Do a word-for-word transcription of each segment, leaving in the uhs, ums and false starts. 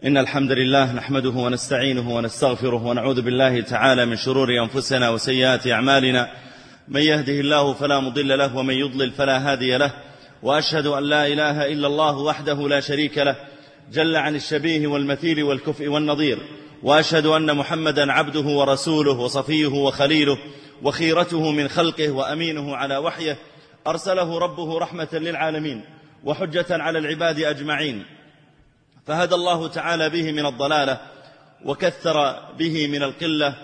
إن الحمد لله نحمده ونستعينه ونستغفره ونعوذ بالله تعالى من شرور أنفسنا وسيئات أعمالنا. من يهده الله فلا مضل له ومن يضلل فلا هادي له، وأشهد أن لا إله إلا الله وحده لا شريك له جل عن الشبيه والمثيل والكفء والنظير، وأشهد أن محمدا عبده ورسوله وصفيه وخليله وخيرته من خلقه وأمينه على وحيه، أرسله ربه رحمة للعالمين وحجة على العباد أجمعين، فهدى الله تعالى به من الضلالة وكثر به من القلة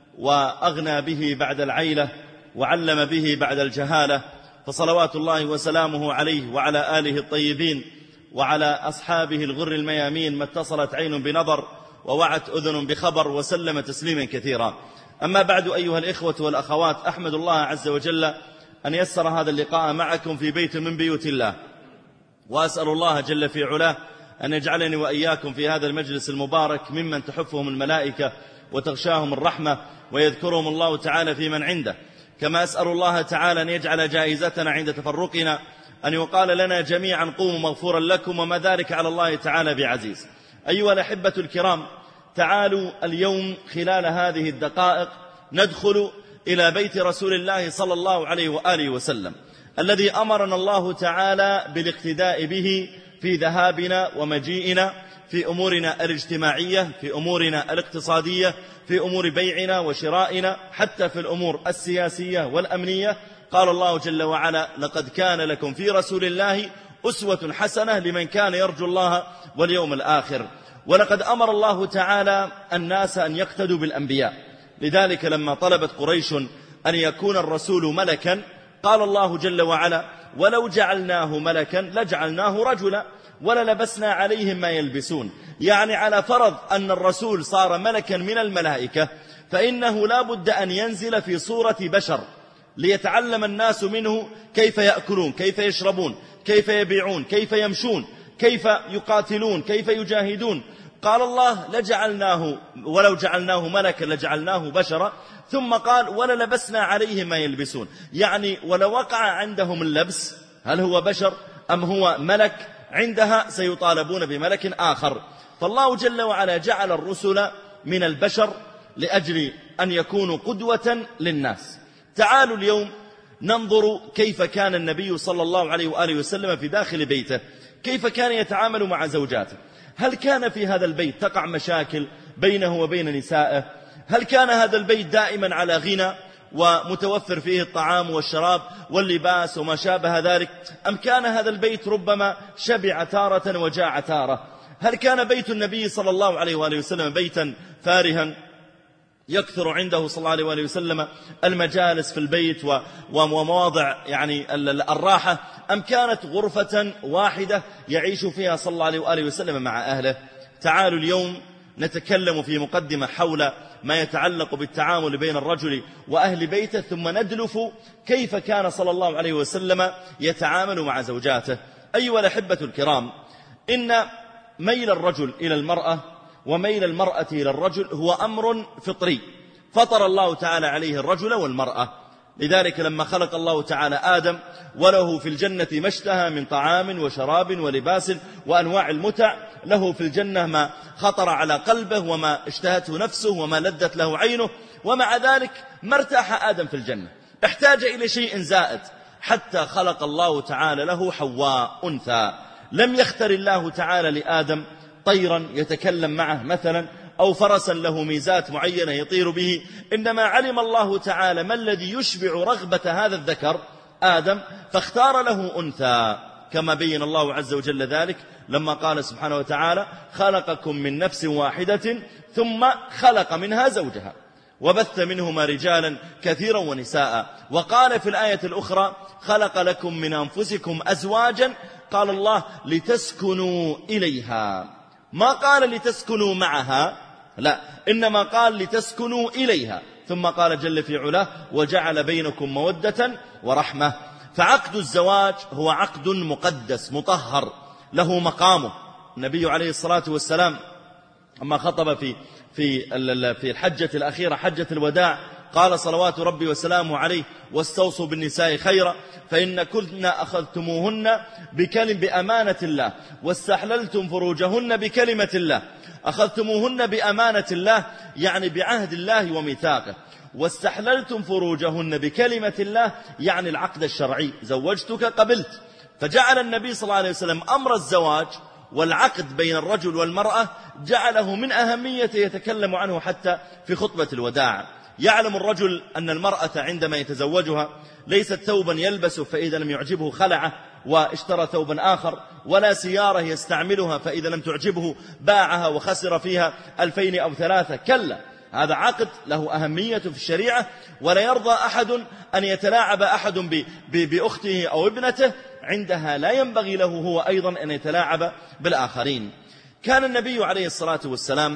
وأغنى به بعد العيلة وعلم به بعد الجهالة، فصلوات الله وسلامه عليه وعلى آله الطيبين وعلى أصحابه الغر الميامين، ما اتصلت عين بنظر ووعت أذن بخبر، وسلم تسليما كثيرا. أما بعد أيها الإخوة والأخوات، أحمد الله عز وجل أن يسر هذا اللقاء معكم في بيت من بيوت الله، وأسأل الله جل في علاه أن يجعلني وإياكم في هذا المجلس المبارك ممن تحفهم الملائكة وتغشاهم الرحمة ويذكرهم الله تعالى في من عنده، كما أسأل الله تعالى أن يجعل جائزتنا عند تفرقنا أن يقال لنا جميعا قوموا مغفورا لكم، وما ذلك على الله تعالى بعزيز. أيها الأحبة الكرام، تعالوا اليوم خلال هذه الدقائق ندخل إلى بيت رسول الله صلى الله عليه وآله وسلم، الذي أمرنا الله تعالى بالاقتداء به في ذهابنا ومجيئنا، في أمورنا الاجتماعية، في أمورنا الاقتصادية، في أمور بيعنا وشرائنا، حتى في الأمور السياسية والأمنية. قال الله جل وعلا: لقد كان لكم في رسول الله أسوة حسنة لمن كان يرجو الله واليوم الآخر. ولقد أمر الله تعالى الناس أن يقتدوا بالأنبياء، لذلك لما طلبت قريش أن يكون الرسول ملكا قال الله جل وعلا: ولو جعلناه ملكا لجعلناه رجلا وللبسنا عليهم ما يلبسون. يعني على فرض أن الرسول صار ملكا من الملائكة، فإنه لا بد أن ينزل في صورة بشر ليتعلم الناس منه كيف يأكلون، كيف يشربون، كيف يبيعون، كيف يمشون، كيف يقاتلون، كيف يجاهدون. قال الله: لجعلناه ولو جعلناه ملكا لجعلناه بشرا، ثم قال: وللبسنا عليهم ما يلبسون. يعني ولو وقع عندهم اللبس، هل هو بشر أم هو ملك، عندها سيطالبون بملك آخر. فالله جل وعلا جعل الرسل من البشر لأجل أن يكونوا قدوة للناس. تعالوا اليوم ننظر كيف كان النبي صلى الله عليه وآله وسلم في داخل بيته، كيف كان يتعامل مع زوجاته. هل كان في هذا البيت تقع مشاكل بينه وبين نسائه؟ هل كان هذا البيت دائما على غنى ومتوفر فيه الطعام والشراب واللباس وما شابه ذلك، أم كان هذا البيت ربما شبع تارة وجاع تارة؟ هل كان بيت النبي صلى الله عليه وآله وسلم بيتا فارها يكثر عنده صلى الله عليه وآله وسلم المجالس في البيت ومواضع يعني الراحة، أم كانت غرفة واحدة يعيش فيها صلى الله عليه وآله وسلم مع أهله؟ تعالوا اليوم نتكلم في مقدمة حول ما يتعلق بالتعامل بين الرجل وأهل بيته، ثم ندلف كيف كان صلى الله عليه وسلم يتعامل مع زوجاته. أيها الأحبة الكرام، إن ميل الرجل إلى المرأة وميل المرأة إلى الرجل هو أمر فطري، فطر الله تعالى عليه الرجل والمرأة. لذلك لما خلق الله تعالى آدم وله في الجنة ما اشتهى من طعام وشراب ولباس وأنواع المتع، له في الجنة ما خطر على قلبه وما اشتهته نفسه وما لذت له عينه، ومع ذلك ما ارتاح آدم في الجنة، احتاج إلى شيء زائد، حتى خلق الله تعالى له حواء أنثى. لم يختر الله تعالى لآدم طيرا يتكلم معه مثلا، أو فرسا له ميزات معينة يطير به، إنما علم الله تعالى ما الذي يشبع رغبة هذا الذكر آدم، فاختار له أنثى، كما بين الله عز وجل ذلك لما قال سبحانه وتعالى: خلقكم من نفس واحدة ثم خلق منها زوجها وبث منهما رجالا كثيرا ونساء. وقال في الآية الأخرى: خلق لكم من أنفسكم أزواجا، قال الله: لتسكنوا إليها. ما قال لتسكنوا معها، لا، إنما قال لتسكنوا إليها، ثم قال جل في علاه: وجعل بينكم مودة ورحمة. فعقد الزواج هو عقد مقدس مطهر له مقامه. النبي عليه الصلاة والسلام أما خطب في في في الحجة الأخيرة حجة الوداع قال صلوات ربي وسلامه عليه: واستوصوا بالنساء خيرا فإن كن أخذتموهن بكلم بأمانة الله واستحللتم فروجهن بكلمة الله. أخذتموهن بأمانة الله يعني بعهد الله وميثاقه، واستحللتم فروجهن بكلمة الله يعني العقد الشرعي، زوجتك قبلت. فجعل النبي صلى الله عليه وسلم أمر الزواج والعقد بين الرجل والمرأة جعله من أهميته يتكلم عنه حتى في خطبة الوداع. يعلم الرجل أن المرأة عندما يتزوجها ليست ثوبا يلبسه فإذا لم يعجبه خلعه واشترى ثوبا آخر، ولا سيارة يستعملها فإذا لم تعجبه باعها وخسر فيها ألفين أو ثلاثة. كلا، هذا عقد له أهمية في الشريعة، ولا يرضى أحد أن يتلاعب أحد بأخته أو ابنته، عندها لا ينبغي له هو أيضا أن يتلاعب بالآخرين. كان النبي عليه الصلاة والسلام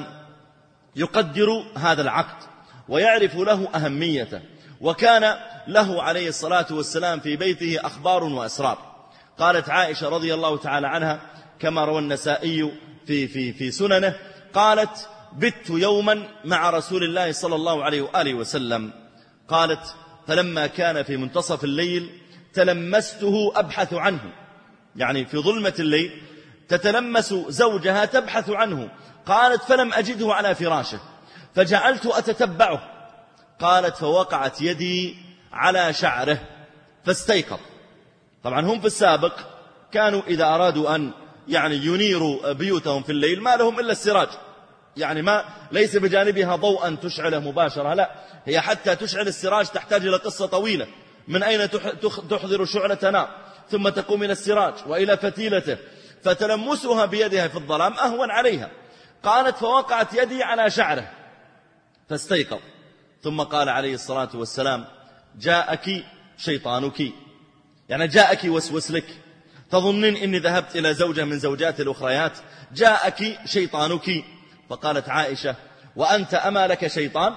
يقدر هذا العقد ويعرف له أهميته، وكان له عليه الصلاة والسلام في بيته أخبار وأسرار. قالت عائشة رضي الله تعالى عنها كما روى النسائي في, في, في سننه، قالت: بت يوما مع رسول الله صلى الله عليه وآله وسلم، قالت: فلما كان في منتصف الليل تلمسته أبحث عنه، يعني في ظلمة الليل تتلمس زوجها تبحث عنه. قالت: فلم أجده على فراشه فجعلت أتتبعه. قالت: فوقعت يدي على شعره فاستيقظ. طبعا هم في السابق كانوا إذا أرادوا أن يعني ينيروا بيوتهم في الليل ما لهم إلا السراج، يعني ما ليس بجانبها ضوءا تشعله مباشرة، لا، هي حتى تشعل السراج تحتاج إلى قصة طويلة، من أين تحضر شعلة نار ثم تقوم إلى السراج وإلى فتيلته، فتلمسها بيدها في الظلام أهون عليها. قالت: فوقعت يدي على شعره فاستيقظ. ثم قال عليه الصلاة والسلام: جاءك شيطانك، يعني جاءك وسوس لك، تظنين إني ذهبت إلى زوجة من زوجات الأخريات، جاءك شيطانك. فقالت عائشة: وأنت أما لك شيطان؟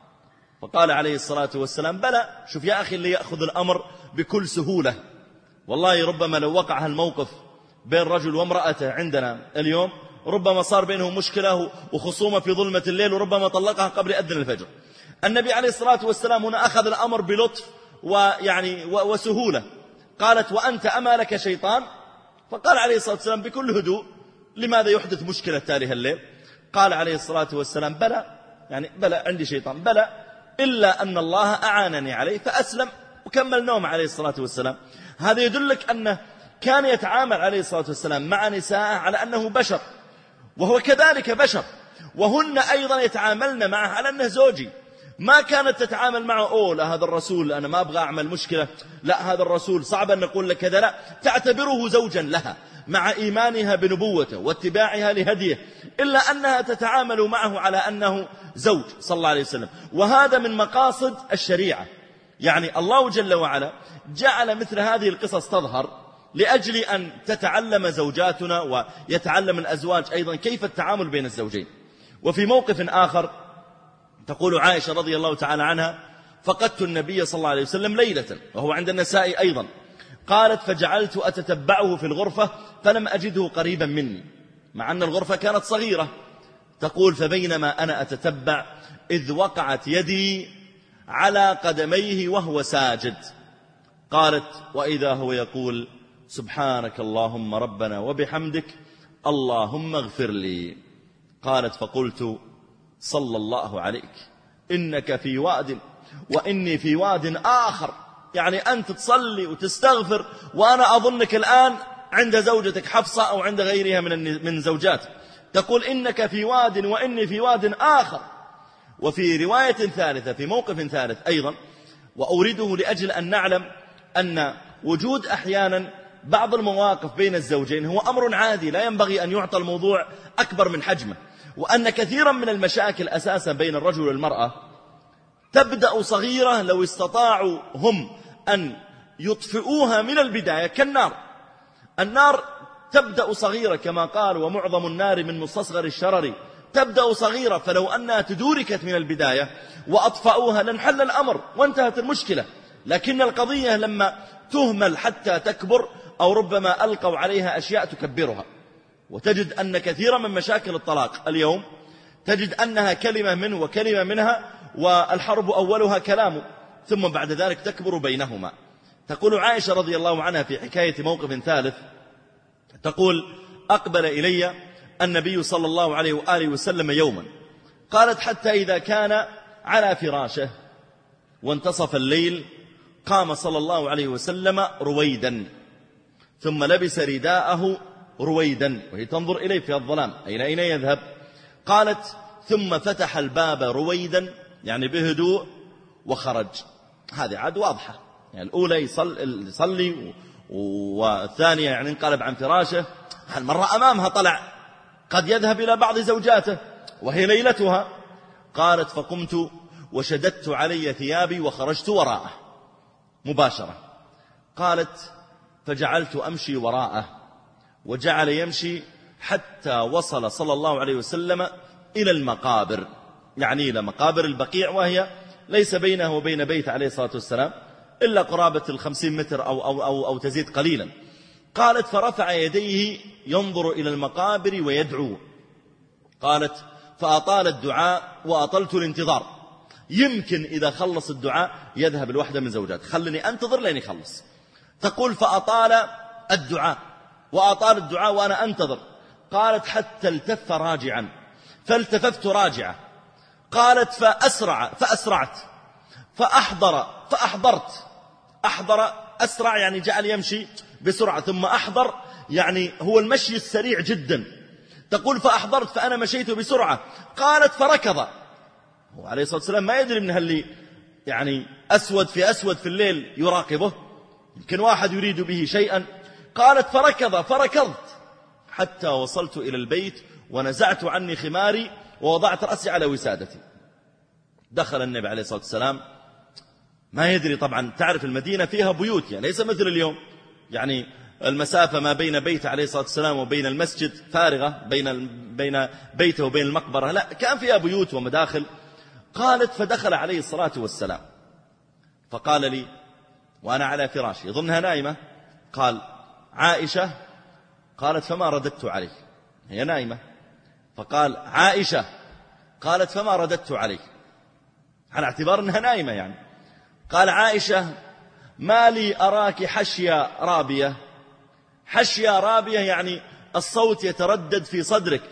فقال عليه الصلاة والسلام: بلى. شوف يا أخي اللي يأخذ الأمر بكل سهولة، والله ربما لو وقع هالموقف بين رجل وامرأته عندنا اليوم ربما صار بينهم مشكلة وخصومة في ظلمة الليل، وربما طلقها قبل أذن الفجر. النبي عليه الصلاة والسلام هنا أخذ الأمر بلطف ويعني وسهولة. قالت: وأنت أما لك شيطان؟ فقال عليه الصلاة والسلام بكل هدوء: لماذا يحدث مشكلة تالي الليل؟ قال عليه الصلاة والسلام: بلى، يعني بلى عندي شيطان، بلى، إلا أن الله أعانني عليه فأسلم، وكمل نوم عليه الصلاة والسلام. هذا يدلك أنه كان يتعامل عليه الصلاة والسلام مع نساءه على أنه بشر، وهو كذلك بشر، وهن أيضا يتعاملن معه على أنه زوجي. ما كانت تتعامل معه: أوه لا هذا الرسول أنا ما أبغى أعمل مشكلة، لا هذا الرسول صعب أن نقول لك كذا، لا، تعتبره زوجا لها مع إيمانها بنبوته واتباعها لهديه، إلا أنها تتعامل معه على أنه زوج صلى الله عليه وسلم. وهذا من مقاصد الشريعة، يعني الله جل وعلا جعل مثل هذه القصص تظهر لأجل أن تتعلم زوجاتنا ويتعلم الأزواج أيضا كيف التعامل بين الزوجين. وفي موقف آخر تقول عائشة رضي الله تعالى عنها: فقدت النبي صلى الله عليه وسلم ليلة، وهو عند النساء أيضا. قالت: فجعلت أتتبعه في الغرفة فلم أجده قريبا مني، مع أن الغرفة كانت صغيرة. تقول: فبينما أنا أتتبع إذ وقعت يدي على قدميه وهو ساجد. قالت: وإذا هو يقول: سبحانك اللهم ربنا وبحمدك اللهم اغفر لي. قالت: فقلت: صلى الله عليك، إنك في واد وإني في واد آخر، يعني أنت تصلي وتستغفر وأنا أظنك الآن عند زوجتك حفصة أو عند غيرها من من زوجات. تقول: إنك في واد وإني في واد آخر. وفي رواية ثالثة في موقف ثالث أيضا، وأورده لأجل أن نعلم أن وجود أحيانا بعض المواقف بين الزوجين هو أمر عادي، لا ينبغي أن يعطى الموضوع أكبر من حجمه، وأن كثيرا من المشاكل أساسا بين الرجل والمرأة تبدأ صغيرة لو استطاعوا هم أن يطفئوها من البداية كالنار. النار تبدأ صغيرة كما قال: ومعظم النار من مستصغر الشرر، تبدأ صغيرة، فلو أنها تدوركت من البداية وأطفأوها لانحل الأمر وانتهت المشكلة. لكن القضية لما تهمل حتى تكبر، أو ربما ألقوا عليها أشياء تكبرها. وتجد أن كثيرا من مشاكل الطلاق اليوم تجد أنها كلمة منه وكلمة منها، والحرب أولها كلام، ثم بعد ذلك تكبر بينهما. تقول عائشة رضي الله عنها في حكاية موقف ثالث، تقول: أقبل إلي النبي صلى الله عليه وآله وسلم يوما. قالت حتى إذا كان على فراشه وانتصف الليل قام صلى الله عليه وسلم رويدا ثم لبس رداءه رويدا وهي تنظر إليه في الظلام أين أين يذهب. قالت ثم فتح الباب رويدا يعني بهدوء وخرج. هذه عاد واضحة، يعني الأولى يصلي, يصلي والثانية يعني انقلب عن فراشه، المرة أمامها طلع قد يذهب إلى بعض زوجاته وهي ليلتها. قالت فقمت وشددت علي ثيابي وخرجت وراءه مباشرة. قالت فجعلت أمشي وراءه وجعل يمشي حتى وصل صلى الله عليه وسلم إلى المقابر، يعني إلى مقابر البقيع، وهي ليس بينه وبين بيت عليه الصلاة والسلام إلا قرابة الخمسين متر أو, أو, أو, أو تزيد قليلا. قالت فرفع يديه ينظر إلى المقابر ويدعو. قالت فأطال الدعاء وأطلت الانتظار، يمكن إذا خلص الدعاء يذهب الوحدة من زوجات، خلني أنتظر لين يخلص. تقول فأطال الدعاء وأطال الدعاء وأنا أنتظر. قالت حتى التف راجعا فالتففت راجعة. قالت فأسرع فأسرعت فأحضر فأحضرت. أحضر أسرع يعني جعل يمشي بسرعة، ثم أحضر يعني هو المشي السريع جدا. تقول فأحضرت فأنا مشيت بسرعة. قالت فركض، هو عليه الصلاة والسلام ما يدري من هاللي يعني أسود في أسود في الليل يراقبه، يمكن واحد يريد به شيئا. قالت فركض فركضت حتى وصلت إلى البيت ونزعت عني خماري ووضعت رأسي على وسادتي. دخل النبي عليه الصلاة والسلام، ما يدري طبعا، تعرف المدينة فيها بيوت يعني ليس مثل اليوم، يعني المسافة ما بين بيت عليه الصلاة والسلام وبين المسجد فارغة، بين بين بيته وبين المقبرة لا، كان فيها بيوت ومداخل. قالت فدخل عليه الصلاة والسلام فقال لي وأنا على فراشي يظنها نائمة، قال عائشة. قالت فما رددت عليه، هي نائمة. فقال عائشة. قالت فما رددت عليه، على اعتبار أنها نائمة يعني. قال عائشة ما لي أراك حشية رابية. حشية رابية يعني الصوت يتردد في صدرك.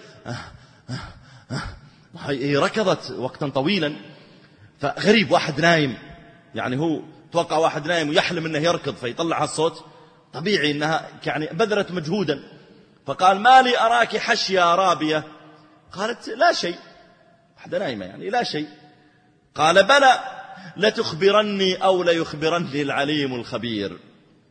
هي ركضت وقتا طويلا، فغريب واحد نايم، يعني هو توقع واحد نايم ويحلم أنه يركض فيطلع هالصوت، طبيعي أنها يعني بذلت مجهودا. فقال ما لي أراك حشية رابية. قالت لا شيء، واحدة نايمة يعني لا شيء. قال بلى لتخبرني أو ليخبرني العليم الخبير.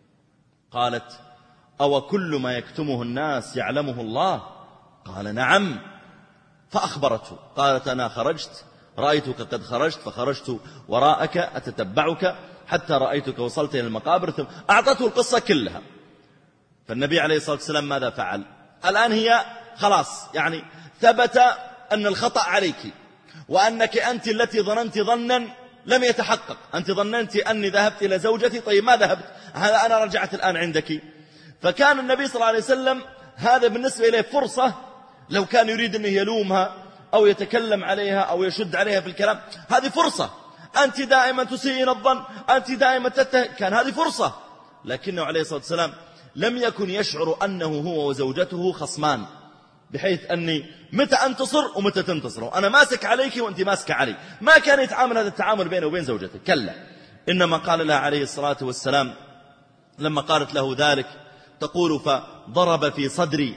قالت أو كل ما يكتمه الناس يعلمه الله؟ قال نعم. فأخبرته. قالت أنا خرجت رأيتك قد خرجت فخرجت وراءك أتتبعك حتى رأيتك وصلت إلى المقابر، ثم أعطته القصة كلها. فالنبي عليه الصلاة والسلام ماذا فعل؟ الآن هي خلاص يعني ثبت أن الخطأ عليك، وأنك أنت التي ظننت ظنا لم يتحقق. أنت ظننت أني ذهبت إلى زوجتي، طيب ما ذهبت، هذا أنا رجعت الآن عندك. فكان النبي صلى الله عليه وسلم هذا بالنسبة إليه فرصة، لو كان يريد أنه يلومها أو يتكلم عليها أو يشد عليها في الكلام، هذه فرصة. أنت دائما تسيئين الظن، أنت دائما تتهم، كان هذه فرصة. لكنه عليه الصلاة والسلام لم يكن يشعر أنه هو وزوجته خصمان، بحيث أني متى أنتصر ومتى تنتصر، وأنا ماسك عليك وأنت ماسك علي. ما كان يتعامل هذا التعامل بينه وبين زوجته، كلا. إنما قال لها عليه الصلاة والسلام لما قالت له ذلك، تقول فضرب في صدري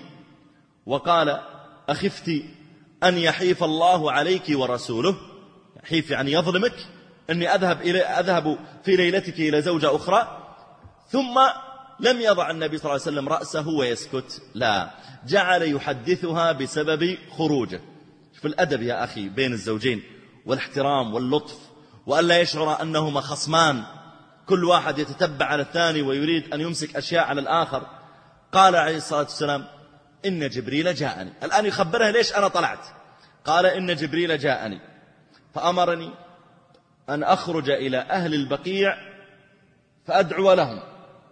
وقال أخفت أن يحيف الله عليك ورسوله. يحيف يعني يظلمك، أني أذهب, إلي أذهب في ليلتك إلى زوجة أخرى. ثم لم يضع النبي صلى الله عليه وسلم رأسه ويسكت، لا، جعل يحدثها بسبب خروجه. في الأدب يا أخي بين الزوجين والاحترام واللطف، وألا يشعر أنهما خصمان كل واحد يتتبع على الثاني ويريد أن يمسك أشياء على الآخر. قال عليه الصلاة والسلام إن جبريل جاءني. الآن يخبرها ليش أنا طلعت. قال إن جبريل جاءني فأمرني أن أخرج إلى أهل البقيع فأدعو لهم،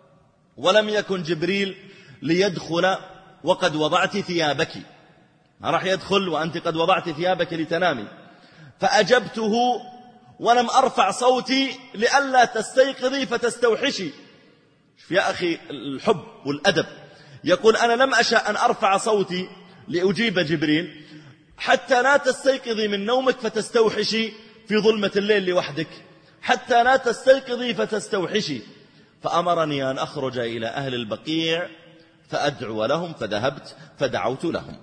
ولم يكن جبريل ليدخل وقد وضعت ثيابك، ما راح يدخل وأنت قد وضعت ثيابك لتنامي. فأجبته ولم أرفع صوتي لئلا تستيقظي فتستوحشي. يا أخي الحب والأدب، يقول أنا لم أشأ أن أرفع صوتي لأجيب جبريل حتى لا تستيقظي من نومك فتستوحشي في ظلمة الليل لوحدك، حتى لا تستيقظي فتستوحشي. فأمرني أن أخرج إلى أهل البقيع فأدعو لهم، فذهبت فدعوت لهم.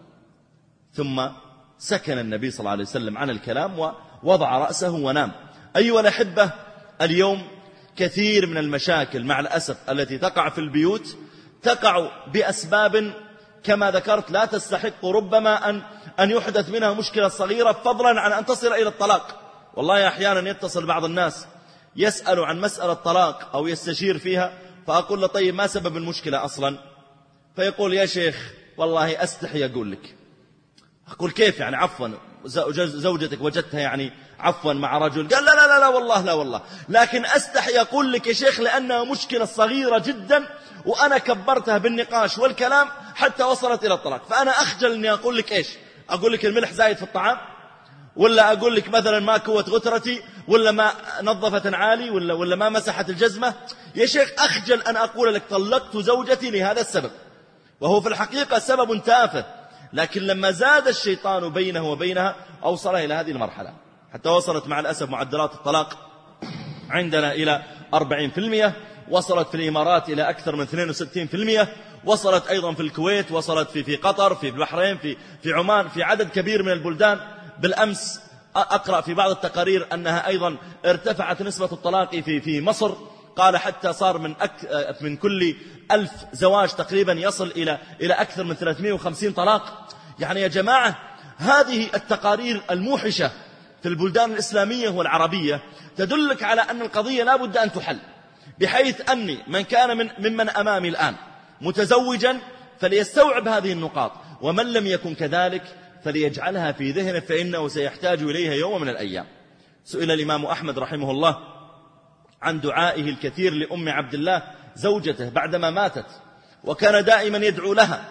ثم سكن النبي صلى الله عليه وسلم عن الكلام ووضع رأسه ونام. أيها الأحبة، اليوم كثير من المشاكل مع الأسف التي تقع في البيوت تقع بأسباب كما ذكرت لا تستحق ربما أن أن يحدث منها مشكلة صغيرة، فضلا عن أن تصل إلى الطلاق. والله أحيانا يتصل بعض الناس يسأل عن مسألة طلاق أو يستشير فيها، فأقول له طيب ما سبب المشكلة أصلا؟ فيقول يا شيخ والله أستحي أقول لك. أقول كيف يعني عفوا زوجتك وجدتها يعني عفوا مع رجل؟ قال لا لا لا, لا والله لا والله، لكن أستحي أقول لك يا شيخ لأنها مشكلة صغيرة جدا وأنا كبرتها بالنقاش والكلام حتى وصلت إلى الطلاق، فأنا أخجل أني أقول لك إيش؟ أقول لك الملح زايد في الطعام، ولا أقول لك مثلا ما كوت غترتي، ولا ما نظفت عالي، ولا, ولا ما مسحت الجزمة. يا شيخ أخجل أن أقول لك طلقت زوجتي لهذا السبب، وهو في الحقيقة سبب تافه، لكن لما زاد الشيطان بينه وبينها أوصلها إلى هذه المرحلة، حتى وصلت مع الأسف معدلات الطلاق عندنا إلى أربعين بالمئة، وصلت في الإمارات إلى أكثر من اثنين وستين بالمئة، وصلت أيضا في الكويت، وصلت في في قطر، في البحرين، في في عمان، في عدد كبير من البلدان. بالأمس أقرأ في بعض التقارير أنها أيضا ارتفعت نسبة الطلاق في في مصر، قال حتى صار من أك من كل ألف زواج تقريبا يصل إلى إلى أكثر من ثلاثمئة وخمسين طلاق. يعني يا جماعة هذه التقارير الموحشة في البلدان الإسلامية والعربية تدلك على أن القضية لا بد أن تحل، بحيث أني من كان من ممن أمامي الآن متزوجا فليستوعب هذه النقاط، ومن لم يكن كذلك فليجعلها في ذهنه فإنه سيحتاج إليها يوم من الأيام. سئل الإمام أحمد رحمه الله عن دعائه الكثير لأم عبد الله زوجته بعدما ماتت، وكان دائما يدعو لها،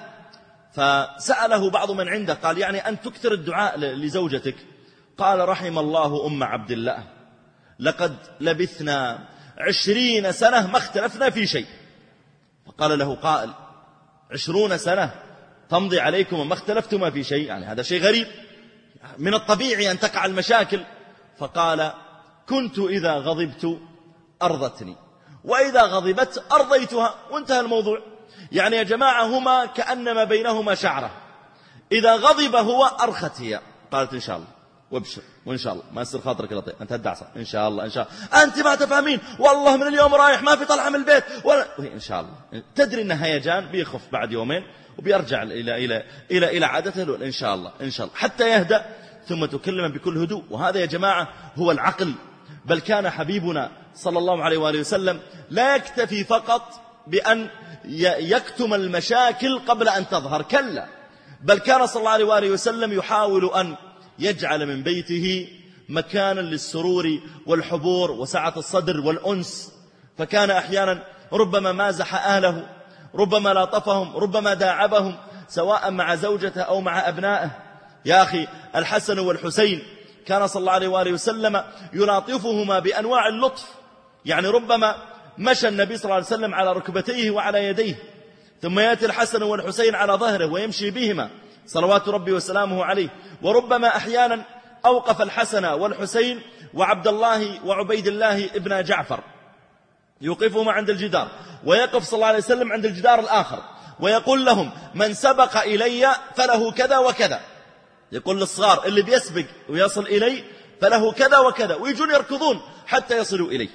فسأله بعض من عنده قال يعني أن تكثر الدعاء لزوجتك؟ قال رحم الله أم عبد الله، لقد لبثنا عشرين سنة ما اختلفنا في شيء. فقال له قائل عشرون سنة تمضي عليكم وما اختلفتما في شيء؟ يعني هذا شيء غريب، من الطبيعي أن تقع المشاكل. فقال كنت إذا غضبت أرضتني وإذا غضبت أرضيتها، وانتهى الموضوع. يعني يا جماعة هما كأنما بينهما شعرة، إذا غضب هو أرخت هي، قالت إن شاء الله وابشر وإن شاء الله ما يصير خاطرك لطيف، أنت هدعصة إن شاء الله إن شاء الله، أنت ما تفهمين والله من اليوم رايح ما في طلعة من البيت ولا إن شاء الله. تدري أن هيجان بيخف بعد يومين وبيرجع إلى إلى إلى إلى عادته إن شاء الله إن شاء الله حتى يهدأ، ثم تكلم بكل هدوء. وهذا يا جماعة هو العقل. بل كان حبيبنا صلى الله عليه وآله وسلم لا يكتفي فقط بأن يكتم المشاكل قبل أن تظهر، كلا، بل كان صلى الله عليه وآله وسلم يحاول أن يجعل من بيته مكانا للسرور والحبور وسعة الصدر والأنس. فكان أحيانا ربما مازح أهله، ربما لاطفهم، ربما داعبهم، سواء مع زوجته أو مع أبنائه. يا أخي الحسن والحسين كان صلى الله عليه وآله وسلم يلاطفهما بأنواع اللطف. يعني ربما مشى النبي صلى الله عليه وسلم على ركبتيه وعلى يديه، ثم يأتي الحسن والحسين على ظهره ويمشي بهما صلوات ربي وسلامه عليه. وربما أحيانا أوقف الحسن والحسين وعبد الله وعبيد الله ابن جعفر، يوقفهما عند الجدار، ويقف صلى الله عليه وسلم عند الجدار الآخر ويقول لهم من سبق إلي فله كذا وكذا. يقول للصغار اللي بيسبق ويصل إلي فله كذا وكذا، ويجون يركضون حتى يصلوا إليه.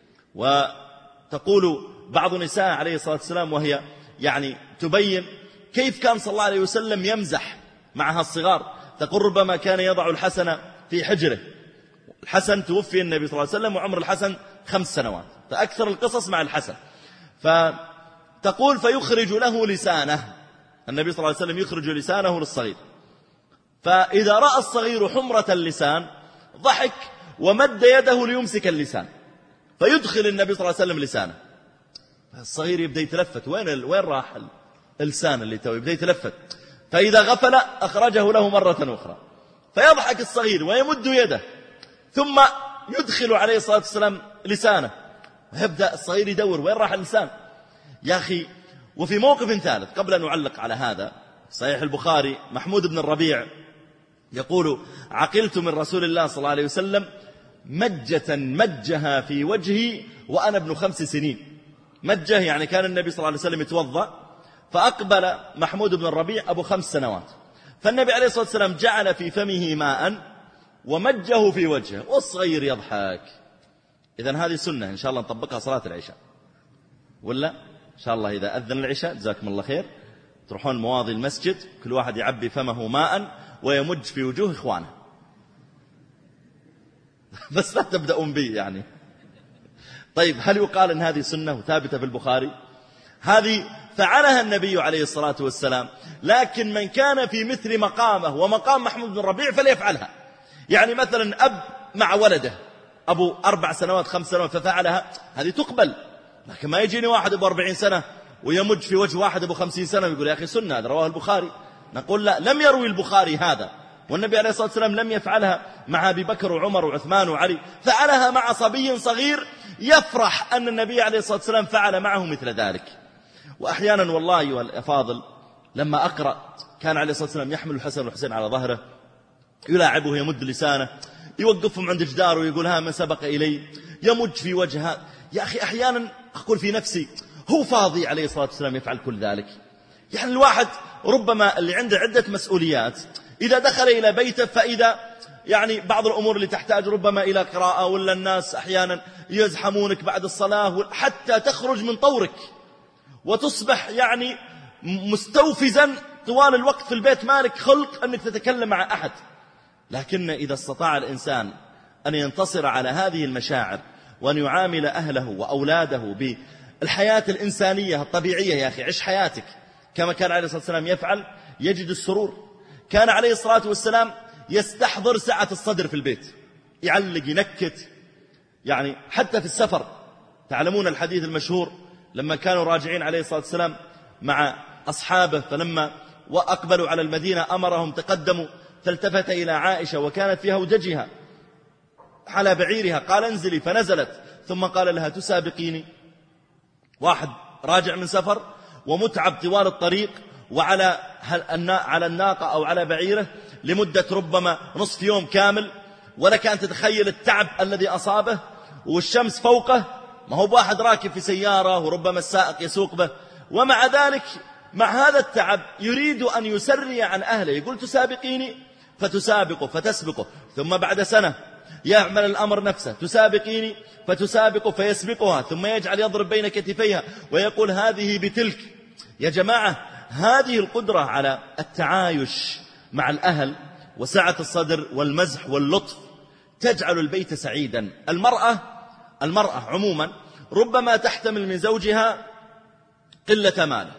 وتقول بعض نساء عليه الصلاة والسلام وهي يعني تبين كيف كان صلى الله عليه وسلم يمزح معها الصغار، تقول ربما كان يضع الحسن في حجره. الحسن توفي النبي صلى الله عليه وسلم وعمر الحسن خمس سنوات، فأكثر القصص مع الحسن. فتقول فيخرج له لسانه، النبي صلى الله عليه وسلم يخرج لسانه للصغير، فإذا رأى الصغير حمرة اللسان ضحك ومد يده ليمسك اللسان، فيدخل النبي صلى الله عليه وسلم لسانه. الصغير يبدأ يتلفت، وين وين راح اللسان اللي تو، يبدأ يتلفت، فإذا غفل أخرجه له مرة أخرى، فيضحك الصغير ويمد يده، ثم يدخل عليه الصلاة والسلام لسانه، ويبدأ الصغير يدور وين راح اللسان. يا أخي، وفي موقف ثالث قبل أن نعلق على هذا، صحيح البخاري محمود بن الربيع يقول: عقلت من رسول الله صلى الله عليه وسلم مجة مجها في وجهي وأنا ابن خمس سنين. مجه يعني كان النبي صلى الله عليه وسلم يتوضأ، فأقبل محمود بن الربيع أبو خمس سنوات، فالنبي عليه الصلاة والسلام جعل في فمه ماء ومجه في وجهه والصغير يضحك. إذن هذه سنة إن شاء الله نطبقها صلاة العشاء، ولا إن شاء الله إذا أذن العشاء جزاكم الله خير تروحون مواضي المسجد كل واحد يعبي فمه ماء ويمج في وجوه إخوانه. بس لا تبدأون بي يعني. طيب، هل يقال أن هذه سنة ثابتة في البخاري؟ هذه فعلها النبي عليه الصلاة والسلام، لكن من كان في مثل مقامه ومقام محمود بن الربيع فليفعلها. يعني مثلا أب مع ولده أبو أربع سنوات خمس سنوات ففعلها، هذه تقبل. لكن ما يجيني واحد أبو أربعين سنة ويمج في وجه واحد أبو خمسين سنة ويقول يا أخي سنة، هذا رواه البخاري. نقول لا، لم يروي البخاري هذا، والنبي عليه الصلاة والسلام لم يفعلها مع أبي بكر وعمر وعثمان وعلي، فعلها مع صبي صغير يفرح أن النبي عليه الصلاة والسلام فعل معه مثل ذلك. وأحيانا والله أيها الأفاضل لما أقرأ كان عليه الصلاة والسلام يحمل الحسن والحسين على ظهره يلاعبه، يمد لسانه، يوقفهم عند جدار ويقول ها من سبق إلي، يمج في وجهه. يا أخي أحيانا أقول في نفسي هو فاضي عليه الصلاة والسلام يفعل كل ذلك؟ يعني الواحد ربما اللي عنده عدة مسؤوليات إذا دخل إلى بيته فإذا يعني بعض الأمور اللي تحتاج ربما إلى قراءة، ولا الناس أحيانا يزحمونك بعد الصلاة حتى تخرج من طورك وتصبح يعني مستوفزا طوال الوقت في البيت، مالك خلق أنك تتكلم مع أحد. لكن إذا استطاع الإنسان أن ينتصر على هذه المشاعر وأن يعامل أهله وأولاده بالحياة الإنسانية الطبيعية، يا أخي عش حياتك كما كان عليه الصلاة والسلام يفعل، يجد السرور. كان عليه الصلاة والسلام يستحضر سعة الصدر في البيت، يعلق ينكت، يعني حتى في السفر. تعلمون الحديث المشهور لما كانوا راجعين عليه الصلاة والسلام مع أصحابه، فلما وأقبلوا على المدينة أمرهم تقدموا، فالتفت إلى عائشة وكانت في هودجها على بعيرها، قال انزلي، فنزلت، ثم قال لها تسابقيني. واحد راجع من سفر ومتعب طوال الطريق وعلى على الناقة أو على بعيره لمدة ربما نصف يوم كامل، ولك أن تتخيل التعب الذي أصابه والشمس فوقه، ما هو بواحد راكب في سيارة وربما السائق يسوق به، ومع ذلك مع هذا التعب يريد أن يسري عن أهله، يقول تسابقيني فتسابقه فتسبقه، ثم بعد سنة يعمل الأمر نفسه، تسابقيني فتسابقه فيسبقها، ثم يجعل يضرب بين كتفيها ويقول هذه بتلك. يا جماعة، هذه القدرة على التعايش مع الأهل وسعة الصدر والمزح واللطف تجعل البيت سعيدا. المرأة المرأة عموما ربما تحتمل من زوجها قلة ماله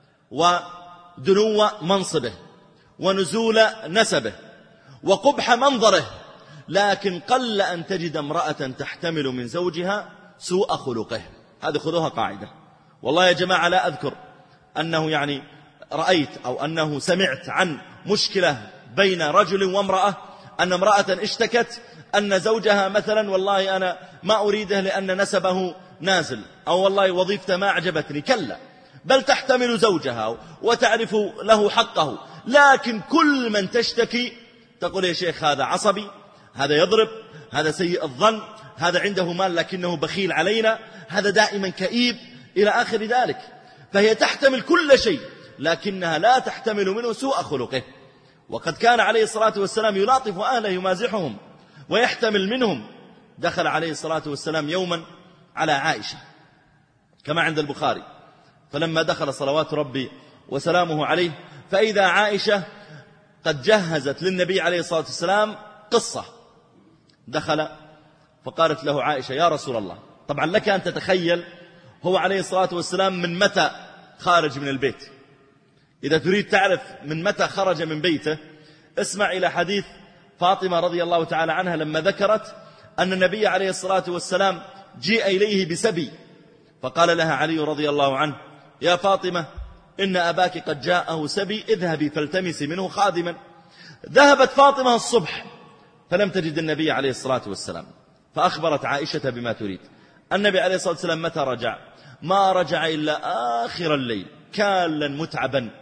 ودنو منصبه ونزول نسبه وقبح منظره، لكن قل أن تجد امرأة تحتمل من زوجها سوء خلقه. هذه خذوها قاعدة. والله يا جماعة لا أذكر أنه يعني رأيت أو أنه سمعت عن مشكلة بين رجل وامرأة، أن امرأة اشتكت أن زوجها مثلا والله أنا ما أريده لأن نسبه نازل، أو والله وظيفته ما عجبتني. كلا، بل تحتمل زوجها وتعرف له حقه، لكن كل من تشتكي تقول يا شيخ هذا عصبي، هذا يضرب، هذا سيء الظن، هذا عنده مال لكنه بخيل علينا، هذا دائما كئيب، إلى آخر ذلك. فهي تحتمل كل شيء لكنها لا تحتمل منه سوء خلقه. وقد كان عليه الصلاة والسلام يلاطف أهله يمازحهم ويحتمل منهم. دخل عليه الصلاة والسلام يوما على عائشة كما عند البخاري، فلما دخل صلوات ربي وسلامه عليه فإذا عائشة قد جهزت للنبي عليه الصلاة والسلام قصة. دخل فقالت له عائشة يا رسول الله، طبعا لك أن تتخيل هو عليه الصلاة والسلام من متى خارج من البيت. إذا تريد تعرف من متى خرج من بيته اسمع إلى حديث فاطمة رضي الله تعالى عنها لما ذكرت أن النبي عليه الصلاة والسلام جيء إليه بسبي، فقال لها علي رضي الله عنه يا فاطمة إن أباك قد جاءه سبي، اذهبي فالتمسي منه خادما. ذهبت فاطمة الصبح فلم تجد النبي عليه الصلاة والسلام، فأخبرت عائشة بما تريد. النبي عليه الصلاة والسلام متى رجع؟ ما رجع إلا آخر الليل كالا متعبا،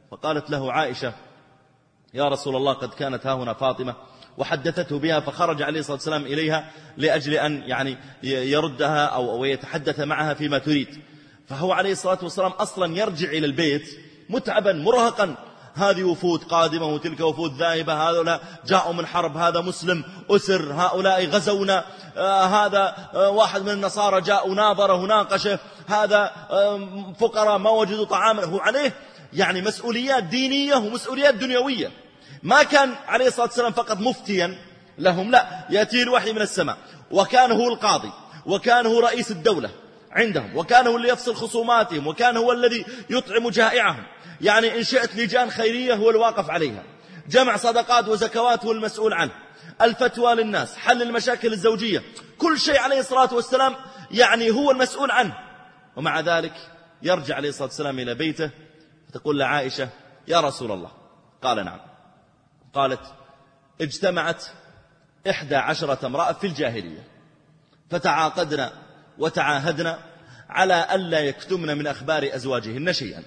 فقالت له عائشة: يا رسول الله قد كانت ها هنا فاطمة، وحدثته بها، فخرج عليه الصلاة والسلام إليها لأجل أن يعني يردها أو يتحدث معها فيما تريد. فهو عليه الصلاة والسلام أصلا يرجع إلى البيت متعبا مرهقا، هذه وفود قادمة وتلك وفود ذاهبة، هؤلاء جاءوا من حرب، هذا مسلم أسر، هؤلاء غزونا، آه هذا آه واحد من النصارى جاء وناظره ناقشه، هذا آه فقراء ما وجدوا طعاما. هو عليه يعني مسؤوليات دينية ومسؤوليات دنيوية. ما كان عليه الصلاة والسلام فقط مفتيا لهم، لا، يأتي الوحي من السماء، وكان هو القاضي، وكان هو رئيس الدولة عندهم، وكان هو اللي يفصل خصوماتهم، وكان هو الذي يطعم جائعهم. يعني إن شئت لجان خيرية هو الواقف عليها، جمع صدقات وزكوات هو المسؤول عنه، الفتوى للناس، حل المشاكل الزوجية، كل شيء عليه الصلاة والسلام يعني هو المسؤول عنه. ومع ذلك يرجع عليه الصلاة والسلام إلى بيته، فتقول لعائشة: يا رسول الله. قال: نعم. قالت: اجتمعت إحدى عشرة امرأة في الجاهلية، فتعاقدنا وتعاهدنا على ألا يكتمن من أخبار أزواجهن شيئا.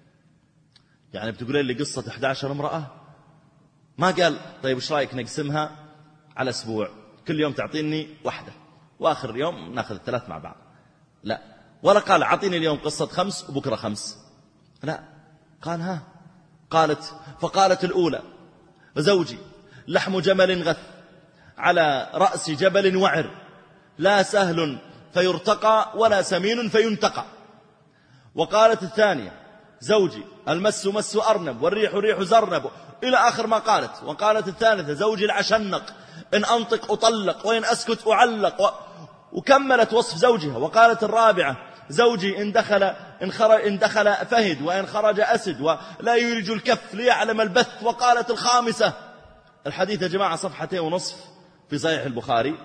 يعني بتقول لي قصة إحدى عشرة امرأة، ما قال طيب إيش رأيك نقسمها على أسبوع، كل يوم تعطيني واحدة وآخر يوم ناخذ الثلاث مع بعض، لا. ولا قال أعطيني اليوم قصة خمس وبكرة خمس، لا. قال: ها. قالت فقالت الأولى: زوجي لحم جمل غث على رأس جبل وعر، لا سهل فيرتقى ولا سمين فينتقى. وقالت الثانية: زوجي المس مس أرنب والريح ريح زرنب، إلى آخر ما قالت. وقالت الثالثة: زوجي العشنق، إن أنطق أطلق وإن أسكت أعلق، و... وكملت وصف زوجها. وقالت الرابعة: زوجي إن دخل إن, خرج إن دخل فهد وإن خرج أسد، ولا يولج الكف ليعلم البث. وقالت الخامسة، الحديث يا جماعة صفحتين ونصف في صحيح البخاري،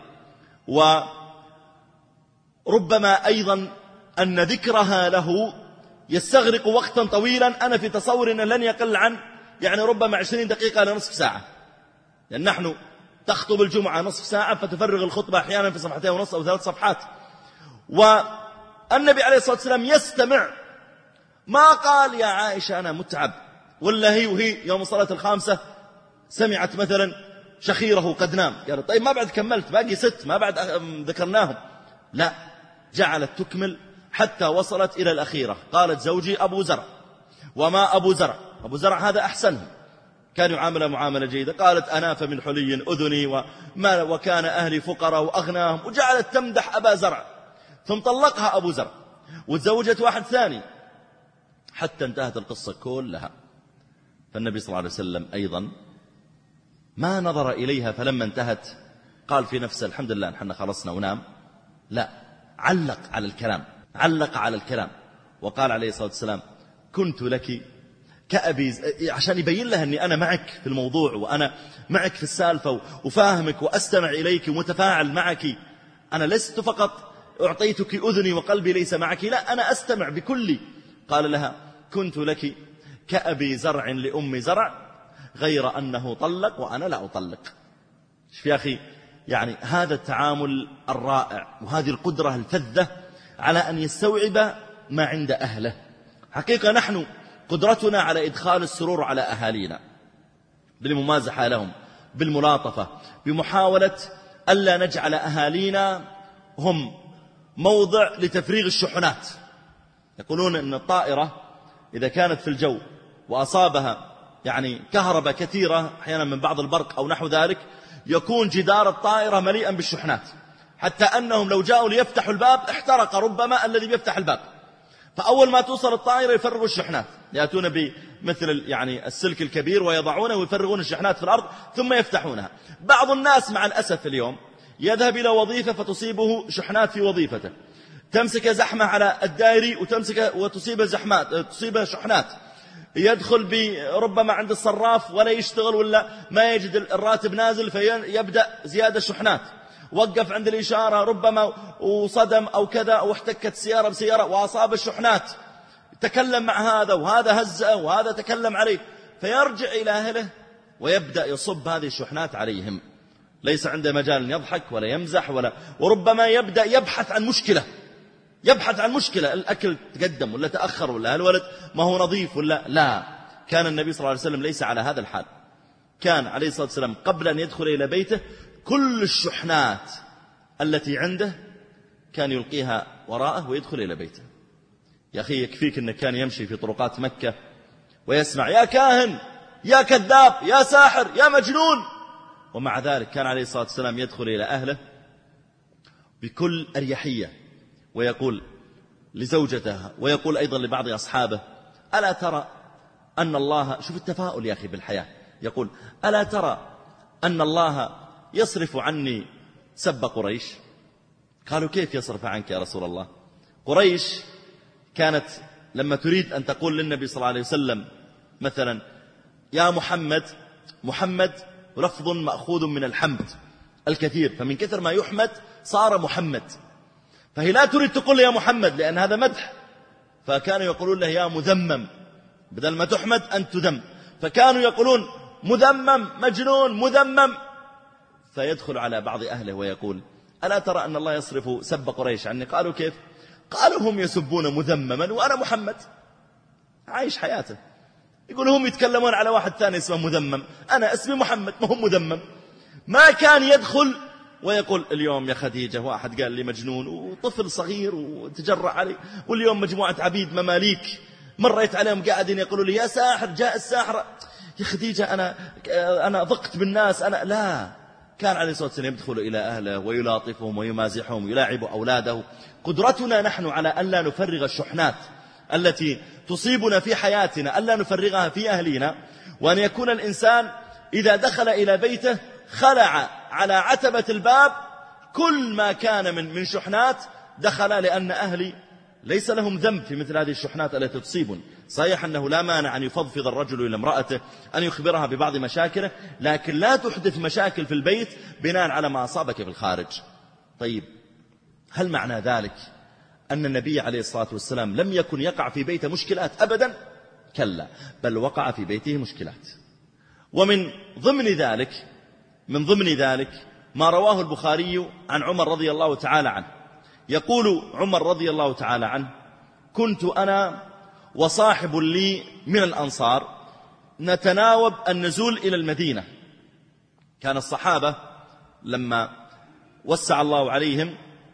وربما أيضا أن ذكرها له يستغرق وقتا طويلا، أنا في تصور أنه لن يقل عن يعني ربما عشرين دقيقة إلى نصف ساعة، لأن نحن تخطب الجمعة نصف ساعة، فتفرغ الخطبة أحيانا في صفحتين ونصف أو ثلاث صفحات. والنبي عليه الصلاة والسلام يستمع، ما قال يا عائشة أنا متعب، ولا هي وهي يوم صلاة الخامسة سمعت مثلا شخيره قد نام، قال طيب ما بعد كملت، باقي ست ما بعد ذكرناهم، لا، جعلت تكمل حتى وصلت إلى الأخيرة. قالت: زوجي أبو زرع. وما أبو زرع؟ أبو زرع هذا أحسنهم، كان يعامل معاملة جيدة. قالت: أناف من حلي أذني، وما وكان أهلي فقراء وأغناهم، وجعلت تمدح أبا زرع. ثم طلقها أبو زرع وتزوجت واحد ثاني حتى انتهت القصة كلها. فالنبي صلى الله عليه وسلم أيضا ما نظر إليها فلما انتهت قال في نفسه الحمد لله نحن خلصنا ونام، لا، علق على الكلام، علق على الكلام وقال عليه الصلاة والسلام: كنت لك كأبي، عشان يبين لها أني أنا معك في الموضوع، وأنا معك في السالفة وفاهمك وأستمع إليك ومتفاعل معك. أنا لست فقط أعطيتك أذني وقلبي ليس معك، لا، أنا أستمع بكلي. قال لها: كنت لك كأبي زرع لأم زرع، غير أنه طلق وأنا لا أطلق. شوف يا أخي، يعني هذا التعامل الرائع وهذه القدرة الفذة على أن يستوعب ما عند أهله. حقيقة نحن قدرتنا على إدخال السرور على أهالينا بالممازحة لهم، بالملاطفة، بمحاولة ألا نجعل أهالينا هم موضع لتفريغ الشحنات. يقولون أن الطائرة إذا كانت في الجو وأصابها يعني كهرباء كثيرة أحيانا من بعض البرق أو نحو ذلك، يكون جدار الطائرة مليئا بالشحنات، حتى أنهم لو جاءوا ليفتحوا الباب احترق ربما الذي بيفتح الباب. فأول ما توصل الطائرة يفرغوا الشحنات، يأتون بمثل يعني السلك الكبير ويضعونه ويفرغون الشحنات في الأرض ثم يفتحونها. بعض الناس مع الأسف اليوم يذهب إلى وظيفة فتصيبه شحنات في وظيفته، تمسك زحمة على الدائري وتمسك وتصيبه زحمات، تصيبه شحنات، يدخل بربما عند الصراف ولا يشتغل ولا ما يجد الراتب نازل فيبدأ زيادة شحنات، وقف عند الإشارة ربما وصدم أو كذا أو احتكت سيارة بسيارة وأصاب الشحنات، تكلم مع هذا وهذا هزأ وهذا تكلم عليه، فيرجع إلى أهله ويبدأ يصب هذه الشحنات عليهم، ليس عنده مجال يضحك ولا يمزح ولا، وربما يبدأ يبحث عن مشكلة، يبحث عن مشكلة، الأكل تقدم ولا تأخر، ولا الولد ما هو نظيف ولا لا. كان النبي صلى الله عليه وسلم ليس على هذا الحال. كان عليه الصلاة والسلام قبل أن يدخل إلى بيته كل الشحنات التي عنده كان يلقيها وراءه ويدخل إلى بيته. يا أخي يكفيك أنه كان يمشي في طرقات مكة ويسمع يا كاهن يا كذاب يا ساحر يا مجنون، ومع ذلك كان عليه الصلاة والسلام يدخل إلى أهله بكل أريحية ويقول لزوجته ويقول أيضا لبعض أصحابه ألا ترى أن الله، شوف التفاؤل يا أخي بالحياة، يقول ألا ترى أن الله يصرف عني سب قريش؟ قالوا كيف يصرف عنك يا رسول الله؟ قريش كانت لما تريد أن تقول للنبي صلى الله عليه وسلم مثلا يا محمد، محمد لفظ مأخوذ من الحمد الكثير، فمن كثر ما يحمد صار محمد، فهي لا تريد تقول يا محمد لأن هذا مدح، فكانوا يقولون له يا مذمم، بدل ما تحمد أن تذم، فكانوا يقولون مذمم مجنون مذمم. فيدخل على بعض أهله ويقول ألا ترى أن الله يصرف سب قريش عني؟ قالوا كيف؟ قالوا هم يسبون مذمما وأنا محمد عايش حياته، يقول هم يتكلمون على واحد ثاني اسمه مذمم، أنا اسمي محمد ما هم مذمم. ما كان يدخل ويقول اليوم يا خديجة واحد قال لي مجنون وطفل صغير وتجرع علي، واليوم مجموعة عبيد مماليك مريت عليهم قاعدين يقولوا لي يا ساحر جاء الساحر، يا خديجة أنا أنا ضقت بالناس أنا لا. كان عليه الصلاة والسلام يدخل إلى أهله ويلاطفهم ويمازحهم ويلاعب أولاده. قدرتنا نحن على أن لا نفرغ الشحنات التي تصيبنا في حياتنا، أن لا نفرغها في أهلنا، وأن يكون الإنسان إذا دخل إلى بيته خلع على عتبة الباب كل ما كان من من شحنات دخل، لأن أهلي ليس لهم ذنب في مثل هذه الشحنات التي تصيبني. صحيح أنه لا مانع أن يفضفض الرجل إلى امرأته أن يخبرها ببعض مشاكله، لكن لا تحدث مشاكل في البيت بناء على ما أصابك في الخارج. طيب هل معنى ذلك أن النبي عليه الصلاة والسلام لم يكن يقع في بيته مشكلات؟ أبدا، كلا، بل وقع في بيته مشكلات. ومن ضمن ذلك من ضمن ذلك ما رواه البخاري عن عمر رضي الله تعالى عنه. يقول عمر رضي الله تعالى عنه كنت أنا وصاحب لي من الأنصار نتناوب النزول إلى المدينة. كان الصحابة لما وسع الله عليهم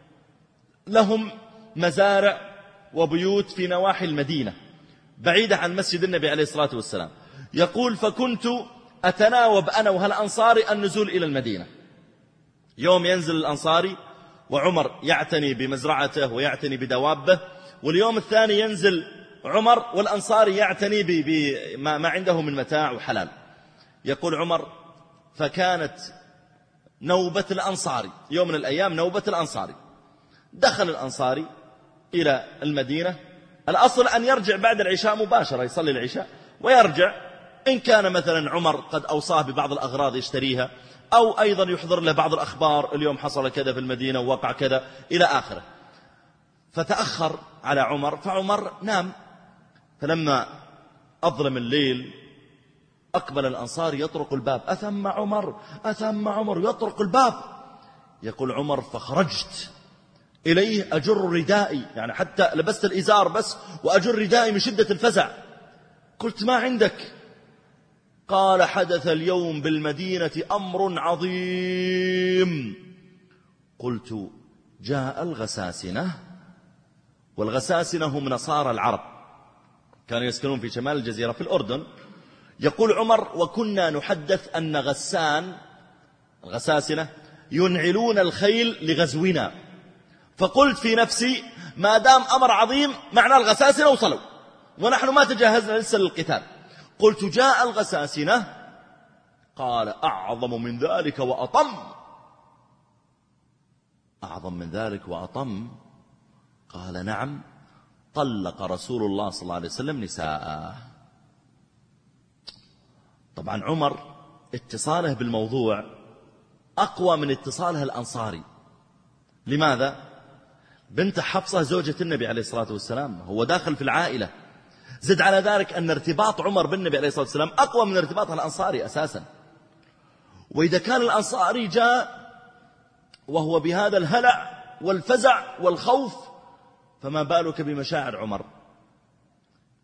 لهم مزارع وبيوت في نواحي المدينة بعيدة عن مسجد النبي عليه الصلاة والسلام. يقول فكنت أتناوب أنا وهالأنصاري النزول إلى المدينة. يوم ينزل الأنصاري وعمر يعتني بمزرعته ويعتني بدوابه، واليوم الثاني ينزل عمر والأنصاري يعتني بما عنده من متاع وحلال. يقول عمر فكانت نوبة الأنصاري يوم من الأيام، نوبة الأنصاري. دخل الأنصاري إلى المدينة، الأصل أن يرجع بعد العشاء مباشرة، يصلي العشاء ويرجع، إن كان مثلا عمر قد أوصاه ببعض الأغراض يشتريها، أو أيضا يحضر له بعض الأخبار اليوم حصل كذا في المدينة ووقع كذا إلى آخره. فتأخر على عمر فعمر نام، فلما أظلم الليل أقبل الأنصاري يطرق الباب، أثم عمر أثم عمر، يطرق الباب. يقول عمر فخرجت إليه أجر ردائي، يعني حتى لبست الإزار بس وأجر ردائي من شدة الفزع. قلت ما عندك؟ قال حدث اليوم بالمدينة أمر عظيم. قلت جاء الغساسنة، والغساسنة هم نصارى العرب، كانوا يسكنون في شمال الجزيرة في الأردن. يقول عمر وكنا نحدث أن غسان الغساسنة ينعلون الخيل لغزونا، فقلت في نفسي ما دام أمر عظيم معنى الغساسنة وصلوا ونحن ما تجهزنا لسه للقتال. قلت جاء الغساسنة، قال أعظم من ذلك وأطم. أعظم من ذلك وأطم؟ قال نعم، طلق رسول الله صلى الله عليه وسلم نساءه. طبعا عمر اتصاله بالموضوع أقوى من اتصاله الأنصاري. لماذا؟ بنت حفصة زوجة النبي عليه الصلاة والسلام، هو داخل في العائلة. زد على ذلك أن ارتباط عمر بالنبي عليه الصلاة والسلام أقوى من ارتباط الأنصاري أساسا. وإذا كان الأنصاري جاء وهو بهذا الهلع والفزع والخوف، فما بالك بمشاعر عمر؟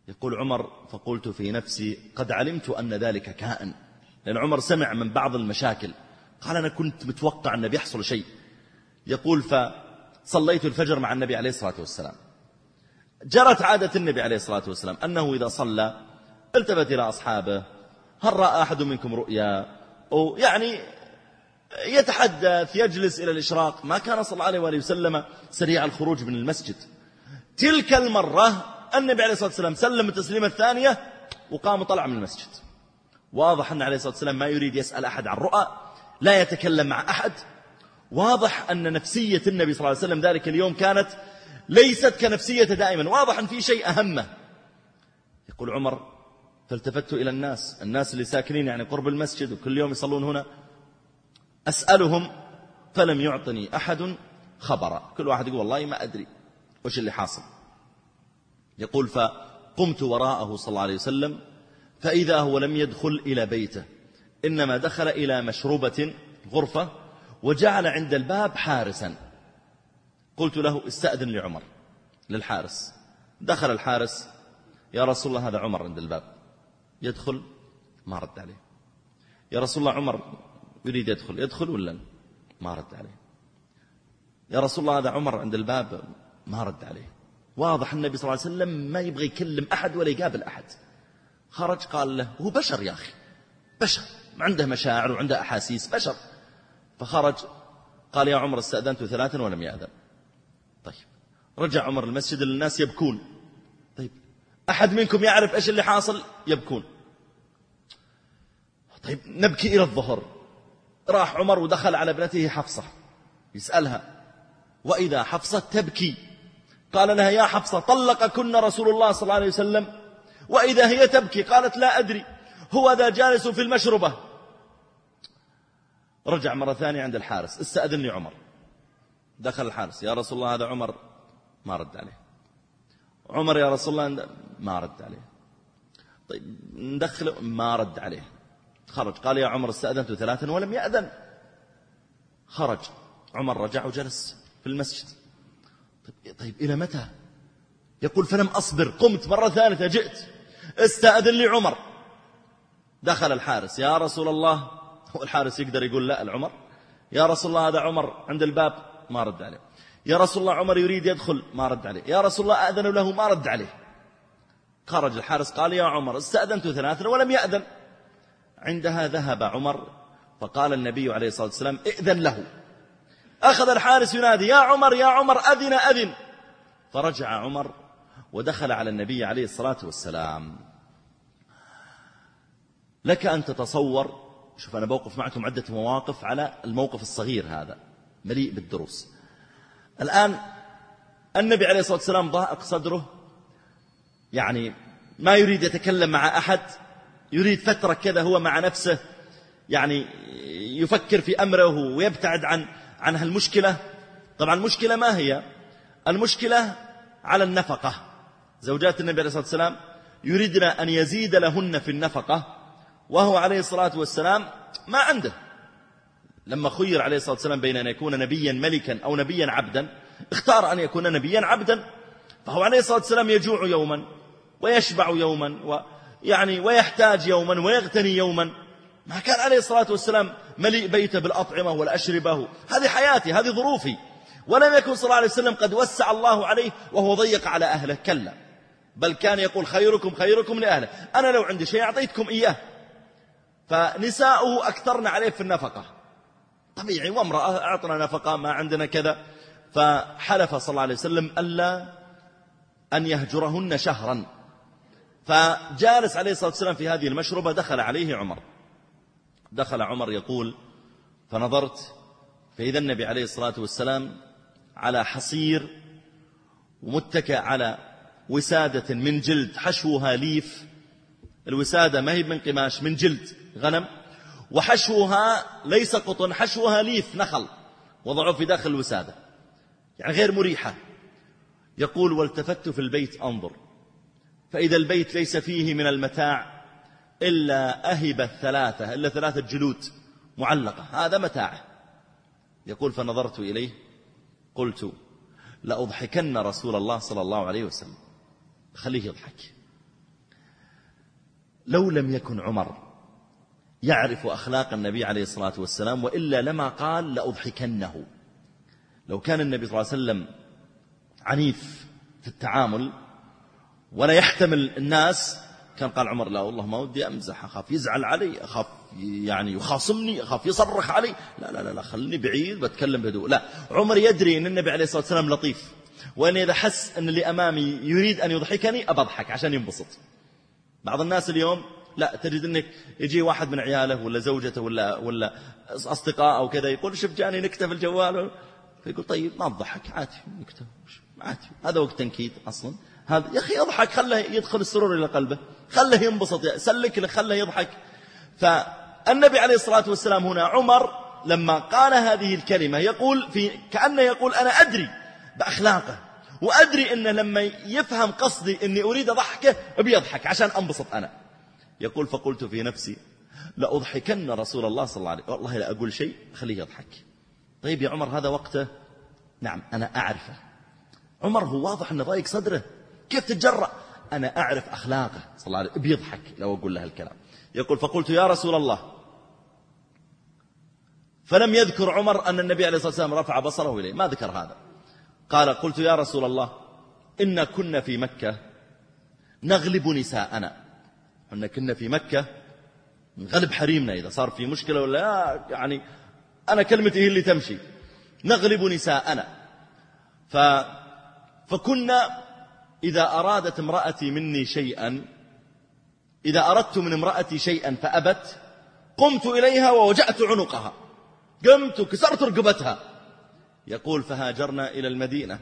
يقول عمر فقلت في نفسي قد علمت أن ذلك كائن، لأن عمر سمع من بعض المشاكل، قال أنا كنت متوقع أن بيحصل شيء. يقول فصليت الفجر مع النبي عليه الصلاة والسلام. جرت عادة النبي عليه الصلاة والسلام أنه إذا صلى التفت إلى أصحابه هل رأى أحد منكم رؤيا، أو يعني يتحدث يجلس إلى الإشراق. ما كان صلى الله عليه وآله وسلم سريع الخروج من المسجد. تلك المرة النبي عليه الصلاة والسلام سلم التسليمة الثانية وقام وطلع من المسجد. واضح أن عليه الصلاة والسلام ما يريد يسأل أحد عن رؤى، لا يتكلم مع أحد. واضح أن نفسية النبي صلى الله عليه وسلم ذلك اليوم كانت ليست كنفسية دائما، واضح أن في شيء أهمه. يقول عمر فالتفت إلى الناس الناس اللي ساكنين يعني قرب المسجد وكل يوم يصلون هنا، أسألهم فلم يعطني أحد خبرا، كل واحد يقول والله ما أدري وش اللي حاصل. يقول فقمت وراءه صلى الله عليه وسلم فإذا هو لم يدخل إلى بيته، إنما دخل إلى مشروبة غرفة وجعل عند الباب حارسا. قلت له استأذن لعمر للحارس. دخل الحارس، يا رسول الله هذا عمر عند الباب. يدخل ما رد عليه. يا رسول الله عمر يريد يدخل، يدخل ولا ما رد عليه. يا رسول الله هذا عمر عند الباب، ما رد عليه. واضح النبي صلى الله عليه وسلم ما يبغى يكلم أحد ولا يقابل أحد. خرج قال له هو بشر يا أخي، بشر عنده مشاعر وعنده أحاسيس، بشر. فخرج قال يا عمر استأذنت ثلاثا ولم يأذن. طيب رجع عمر المسجد للناس يبكون. طيب أحد منكم يعرف إيش اللي حاصل؟ يبكون. طيب نبكي إلى الظهر. راح عمر ودخل على ابنته حفصة يسألها، وإذا حفصة تبكي. قال لها يا حفصة طلقكن رسول الله صلى الله عليه وسلم؟ وإذا هي تبكي قالت لا أدري، هو ذا جالس في المشربة. رجع مرة ثانية عند الحارس، استأذن لي عمر. دخل الحارس، يا رسول الله هذا عمر، ما رد عليه. عمر يا رسول الله، ما رد عليه. طيب ندخله، ما رد عليه. خرج قال يا عمر استأذنت ثلاثا ولم يأذن. خرج عمر، رجع وجلس في المسجد. طيب, طيب إلى متى؟ يقول فلم أصبر، قمت مرة ثالثة، جئت استأذن لي عمر. دخل الحارس، يا رسول الله، هو الحارس يقدر يقول لا العمر؟ يا رسول الله هذا عمر عند الباب، ما رد عليه. يا رسول الله عمر يريد يدخل، ما رد عليه. يا رسول الله أذن له، ما رد عليه. خرج الحارس قال يا عمر استأذنت ثلاثا ولم يأذن. عندها ذهب عمر فقال النبي عليه الصلاة والسلام ائذن له. أخذ الحارس ينادي يا عمر يا عمر، أذن أذن. فرجع عمر ودخل على النبي عليه الصلاة والسلام. لك أن تتصور، شوف أنا بوقف معكم عدة مواقف على الموقف الصغير هذا مليء بالدروس. الآن النبي عليه الصلاة والسلام ضائق صدره، يعني ما يريد يتكلم مع أحد، يريد فترة كذا هو مع نفسه، يعني يفكر في أمره ويبتعد عن عن هالمشكلة. طبعا المشكلة ما هي؟ المشكلة على النفقة. زوجات النبي عليه الصلاة والسلام يريدن أن يزيد لهن في النفقة، وهو عليه الصلاة والسلام ما عنده. لما خير عليه الصلاة والسلام بين أن يكون نبيا ملكا أو نبيا عبدا، اختار أن يكون نبيا عبدا. فهو عليه الصلاة والسلام يجوع يوما ويشبع يوما، ويعني ويحتاج يوما ويغتني يوما. ما كان عليه الصلاة والسلام مليء بيته بالأطعمة والأشربة. هذه حياتي، هذه ظروفي. ولم يكن صلى الله عليه وسلم قد وسع الله عليه وهو ضيق على أهله، كلا، بل كان يقول خيركم خيركم لأهله. أنا لو عندي شيء أعطيتكم إياه. فنساؤه أكثرن عليه في النفقة، طبيعي، وامرأة أعطنا نفقة، ما عندنا كذا. فحلف صلى الله عليه وسلم ألا أن يهجرهن شهرا. فجالس عليه الصلاة والسلام في هذه المشربة، دخل عليه عمر. دخل عمر يقول فنظرت فإذا النبي عليه الصلاة والسلام على حصير ومتكئ على وسادة من جلد حشوها ليف. الوسادة ما هي من قماش، من جلد غنم، وحشوها ليس قطن، حشوها ليف نخل، وضعوا في داخل الوسادة، يعني غير مريحة. يقول والتفت في البيت أنظر فإذا البيت ليس فيه من المتاع إلا أهب الثلاثة، إلا ثلاثة جلود معلقة، هذا متاعه. يقول فنظرت إليه قلت لأضحكن رسول الله صلى الله عليه وسلم، خليه يضحك، لو لم يكن عمر يعرف أخلاق النبي عليه الصلاة والسلام وإلا لما قال لأضحكنه. لو كان النبي صلى الله عليه وسلم عنيف في التعامل ولا يحتمل الناس كان قال عمر لا والله ما ودي أمزح، أخاف يزعل علي، أخاف يعني يخاصمني، أخاف يصرخ علي، لا لا لا خلني بعيد بتكلم بهدوء. لا، عمر يدري أن النبي عليه الصلاة والسلام لطيف، وأن إذا حس أن اللي أمامي يريد أن يضحكني أبضحك عشان ينبسط. بعض الناس اليوم لا، تجد أنك يجي واحد من عياله ولا زوجته ولا, ولا أصدقاء أو كذا يقول شوف جاني نكتة في الجوال، فيقول طيب ما تضحك عادي نكتة عادي، هذا وقت تنكيد أصلا. هذا يا أخي اضحك، خله يدخل السرور إلى قلبه، خله ينبسط، سلك له، خله يضحك. فالنبي عليه الصلاة والسلام هنا عمر لما قال هذه الكلمة يقول في كأنه يقول أنا أدري بأخلاقه، وأدري أنه لما يفهم قصدي أني أريد ضحكه بيضحك عشان أنبسط أنا. يقول فقلت في نفسي لأضحكن رسول الله صلى الله عليه وسلم، والله لا أقول شيء خليه يضحك. طيب يا عمر هذا وقته؟ نعم أنا أعرفه. عمر هو واضح أنه ضايق صدره، كيف تتجرأ؟ أنا أعرف أخلاقه صلى الله عليه وسلم، بيضحك لو أقول له الكلام. يقول فقلت يا رسول الله، فلم يذكر عمر أن النبي عليه الصلاة والسلام رفع بصره إليه، ما ذكر هذا. قال قلت يا رسول الله إن كنا في مكة نغلب نساءنا، إن كنا في مكة نغلب حريمنا إذا صار في مشكلة ولا يعني أنا كلمتي هي اللي تمشي، نغلب نساءنا. ف... فكنا إذا أرادت امرأتي مني شيئا، إذا أردت من امرأتي شيئا فأبت قمت إليها ووجعت عنقها، قمت وكسرت رقبتها. يقول فهاجرنا إلى المدينة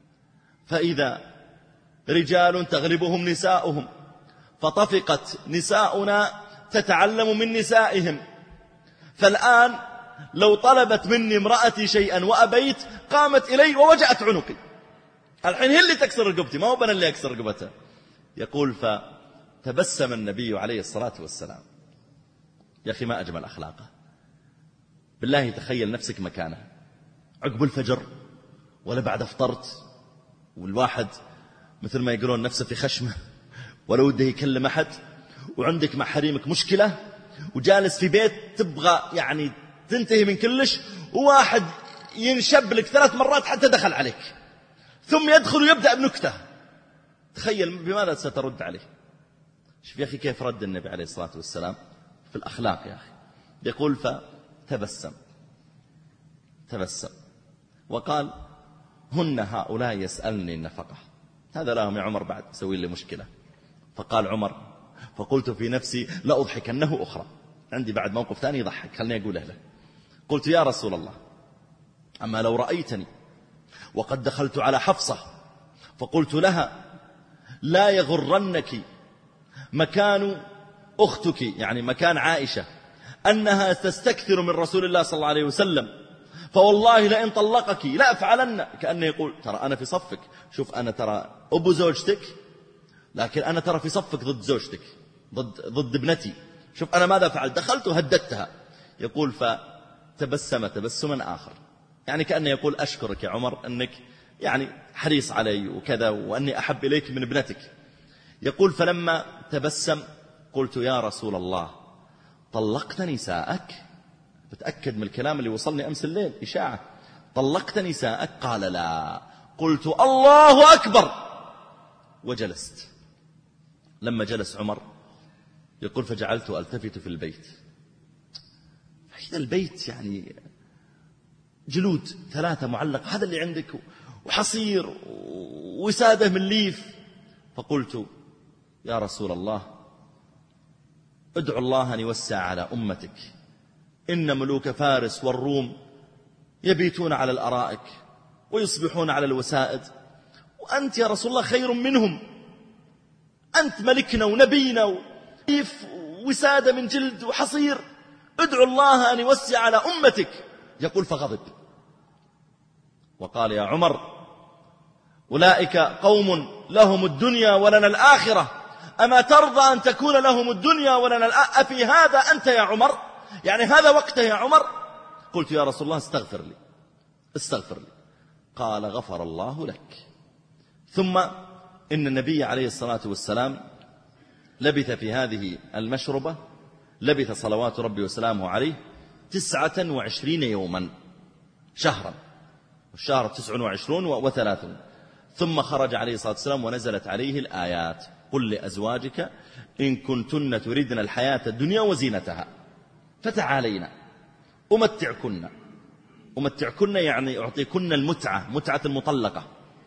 فإذا رجال تغلبهم نساؤهم، فطفقت نساؤنا تتعلم من نسائهم، فالآن لو طلبت مني امرأتي شيئا وأبيت قامت إلي ووجعت عنقي، الحين هي اللي تكسر رقبتي ما هو بنا اللي أكسر رقبتها. يقول فتبسم النبي عليه الصلاة والسلام. يا أخي ما أجمل أخلاقه، بالله تخيل نفسك مكانه عقب الفجر ولا بعد افطرت، والواحد مثل ما يقولون نفسه في خشمه ولا وده يكلم أحد، وعندك مع حريمك مشكلة وجالس في بيت تبغى يعني تنتهي من كلش، وواحد ينشب لك ثلاث مرات حتى دخل عليك ثم يدخل ويبدأ بنكتة، تخيل بماذا سترد عليه؟ شوف يا أخي كيف رد النبي عليه الصلاة والسلام في الأخلاق يا أخي. يقول فتبسم تبسم وقال هن هؤلاء يسألني النفقة، هذا لهم يا عمر بعد سوي لي مشكلة. فقال عمر فقلت في نفسي لأضحكنه أخرى، عندي بعد موقف ثاني يضحك خلني أقوله له. قلت يا رسول الله أما لو رأيتني وقد دخلت على حفصة فقلت لها لا يغرنك مكان أختك، يعني مكان عائشة، أنها تستكثر من رسول الله صلى الله عليه وسلم، فوالله لئن طلقك لا أفعلن، كأنه يقول ترى أنا في صفك، شوف أنا ترى أبو زوجتك لكن أنا ترى في صفك ضد زوجتك، ضد, ضد ابنتي، شوف أنا ماذا فعلت، دخلت وهددتها. يقول فتبسم تبسما آخر، يعني كأنه يقول أشكرك يا عمر أنك يعني حريص علي وكذا، وأني أحب إليك من ابنتك. يقول فلما تبسم قلت يا رسول الله طلقت نساءك؟ بتأكد من الكلام اللي وصلني أمس الليل إشاعة، طلقت نساءك؟ قال لا. قلت الله أكبر وجلست. لما جلس عمر يقول فجعلت ألتفت في البيت، فإذا البيت يعني جلود ثلاثة معلق، هذا اللي عندك، وحصير وسادة من ليف. فقلت يا رسول الله ادعو الله أن يوسع على أمتك، إن ملوك فارس والروم يبيتون على الأرائك ويصبحون على الوسائد، وأنت يا رسول الله خير منهم، أنت ملكنا ونبينا وليف وسادة من جلد وحصير، ادعو الله أن يوسع على أمتك. يقول فغضب وقال يا عمر أولئك قوم لهم الدنيا ولنا الآخرة، أما ترضى أن تكون لهم الدنيا ولنا الآخرة؟ أفي هذا أنت يا عمر؟ يعني هذا وقته يا عمر؟ قلت يا رسول الله استغفر لي استغفر لي. قال غفر الله لك. ثم إن النبي عليه الصلاة والسلام لبث في هذه المشربة لبث صلوات ربي وسلامه عليه تسعة وعشرين يوما، شهرا، والشهر تسع وعشرون وثلاثون. ثم خرج عليه الصلاة والسلام ونزلت عليه الآيات: قل لأزواجك إن كنتن تردن الحياة الدنيا وزينتها فتعالينا أمتعكن. أمتعكن يعني أعطيكن المتعة، متعة المطلقة.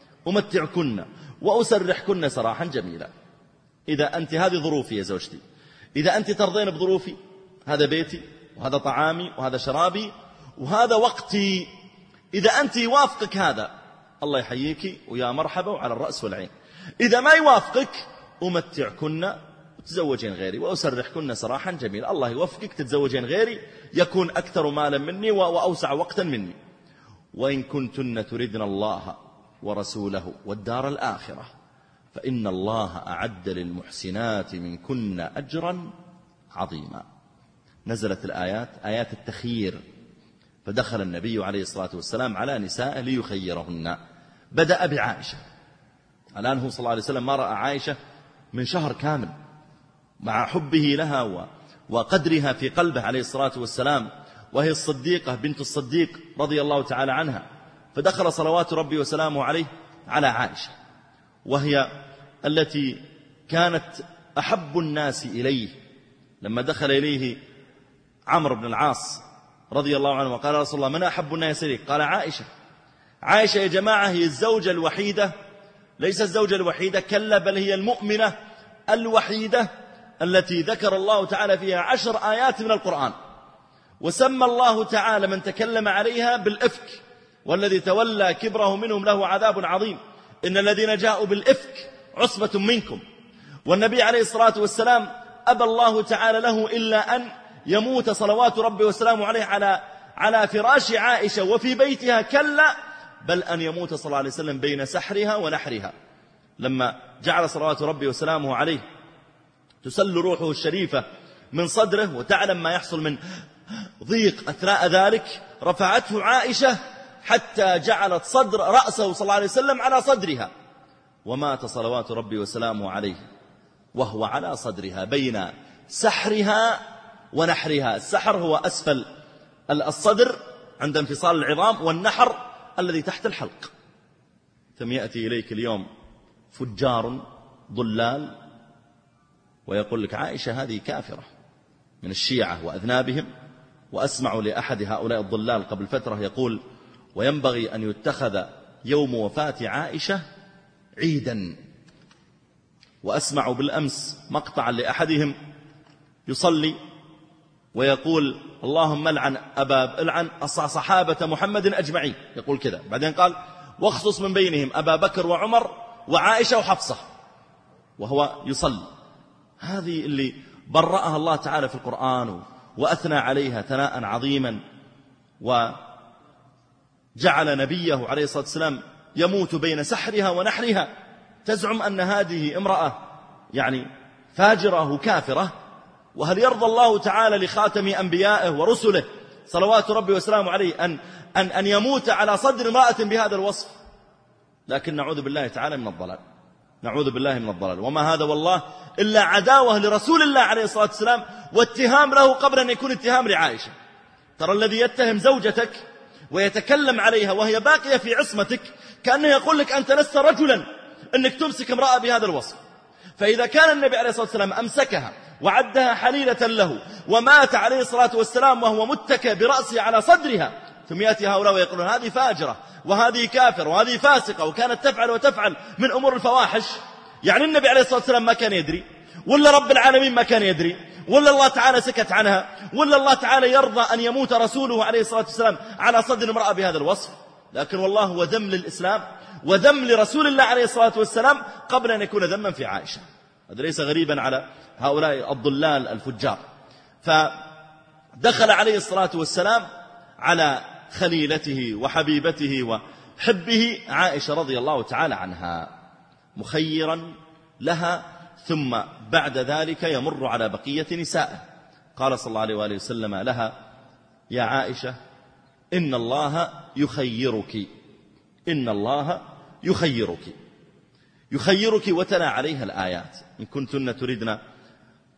أمتعكن وأسرحكن سراحا جميلا. إذا أنت، هذه ظروفي يا زوجتي، إذا أنت ترضين بظروفي، هذا بيتي وهذا طعامي وهذا شرابي وهذا وقتي، إذا أنت يوافقك هذا الله يحييك ويا مرحبا وعلى الرأس والعين. إذا ما يوافقك أمتعكن وتزوجين غيري وأسرحكن سراحا جميلا. الله يوفقك تتزوجين غيري يكون أكثر مالا مني وأوسع وقتا مني. وإن كنتن تردن الله ورسوله والدار الآخرة فإن الله أعد للمحسنات منكن أجرا عظيما. نزلت الآيات، آيات التخيير، فدخل النبي عليه الصلاة والسلام على نساء ليخيرهن. بدأ بعائشة. الآن هو صلى الله عليه وسلم ما رأى عائشة من شهر كامل، مع حبه لها وقدرها في قلبه عليه الصلاة والسلام، وهي الصديقة بنت الصديق رضي الله تعالى عنها. فدخل صلوات ربي وسلامه عليه على عائشة، وهي التي كانت أحب الناس إليه. لما دخل إليه عمرو بن العاص رضي الله عنه وقال: رسول الله من أحب الناس إليك؟ قال: عائشة. عائشة يا جماعة هي الزوجة الوحيدة، ليس الزوجة الوحيدة، كلا، بل هي المؤمنة الوحيدة التي ذكر الله تعالى فيها عشر آيات من القرآن، وسمى الله تعالى من تكلم عليها بالإفك: والذي تولى كبره منهم له عذاب عظيم، إن الذين جاءوا بالإفك عصبة منكم. والنبي عليه الصلاة والسلام أبى الله تعالى له إلا أن يموت صلوات ربي وسلامه عليه على على فراش عائشة وفي بيتها، كلا، بل أن يموت صلى الله عليه وسلم بين سحرها ونحرها. لما جعل صلوات ربي وسلامه عليه تسل روحه الشريفة من صدره وتعلم ما يحصل من ضيق أثناء ذلك، رفعته عائشة حتى جعلت صدر رأسه صلى الله عليه وسلم على صدرها، ومات صلوات ربي وسلامه عليه وهو على صدرها بين سحرها ونحرها. السحر هو أسفل الصدر عند انفصال العظام، والنحر الذي تحت الحلق. ثم يأتي إليك اليوم فجار ضلال ويقول لك عائشة هذه كافرة من الشيعة وأذنابهم. وأسمع لأحد هؤلاء الضلال قبل فترة يقول: وينبغي أن يتخذ يوم وفاة عائشة عيدا. وأسمع بالأمس مقطعا لأحدهم يصلي ويقول: اللهم العن أبا العن صحابة محمد أجمعين، يقول كذا. بعدين قال: واخصص من بينهم أبا بكر وعمر وعائشة وحفصة، وهو يصلي. هذه اللي برأها الله تعالى في القرآن وأثنى عليها ثناء عظيما، وجعل نبيه عليه الصلاة والسلام يموت بين سحرها ونحرها. تزعم أن هذه امرأة يعني فاجرة وكافرة؟ وهل يرضى الله تعالى لخاتم أنبيائه ورسله صلوات ربي وسلامه عليه أن, أن, أن يموت على صدر امرأة بهذا الوصف؟ لكن نعوذ بالله تعالى من الضلال، نعوذ بالله من الضلال. وما هذا والله إلا عداوة لرسول الله عليه الصلاة والسلام، واتهام له قبل أن يكون اتهام لعائشة. ترى الذي يتهم زوجتك ويتكلم عليها وهي باقية في عصمتك كأنه يقول لك أنت لست رجلا أنك تمسك امرأة بهذا الوصف. فإذا كان النبي عليه الصلاة والسلام أمسكها وعدها حليلة له ومات عليه الصلاة والسلام وهو متكئ برأسه على صدرها، ثم يأتي هؤلاء ويقولون هذه فاجرة وهذه كافر وهذه فاسقة وكانت تفعل وتفعل من أمور الفواحش، يعني النبي عليه الصلاة والسلام ما كان يدري؟ ولا رب العالمين ما كان يدري؟ ولا الله تعالى سكت عنها؟ ولا الله تعالى يرضى أن يموت رسوله عليه الصلاة والسلام على صدر امرأة بهذا الوصف؟ لكن والله هو ذم للإسلام وذم لرسول الله عليه الصلاة والسلام قبل أن يكون ذما في عائشة. هذا ليس غريبا على هؤلاء الضلال الفجار. فدخل عليه الصلاة والسلام على خليلته وحبيبته وحبه عائشة رضي الله تعالى عنها مخيرا لها، ثم بعد ذلك يمر على بقية نسائه. قال صلى الله عليه وآله وسلم لها: يا عائشة إن الله يخيرك، إن الله يخيرك يخيرك وتلا عليها الآيات: إن كنتن تردن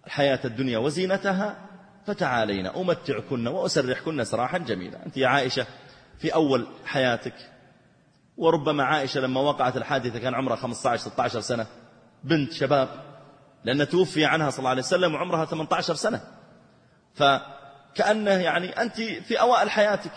الحياة الدنيا وزينتها فتعالين أمتعكن وأسرحكن سراحا جميلا. أنت يا عائشة في أول حياتك، وربما عائشة لما وقعت الحادثة كان عمرها خمسة عشر ستة عشر سنة، بنت شباب، لأن توفي عنها صلى الله عليه وسلم وعمرها ثمانية عشر سنة، فكأنه يعني أنت في أوائل حياتك.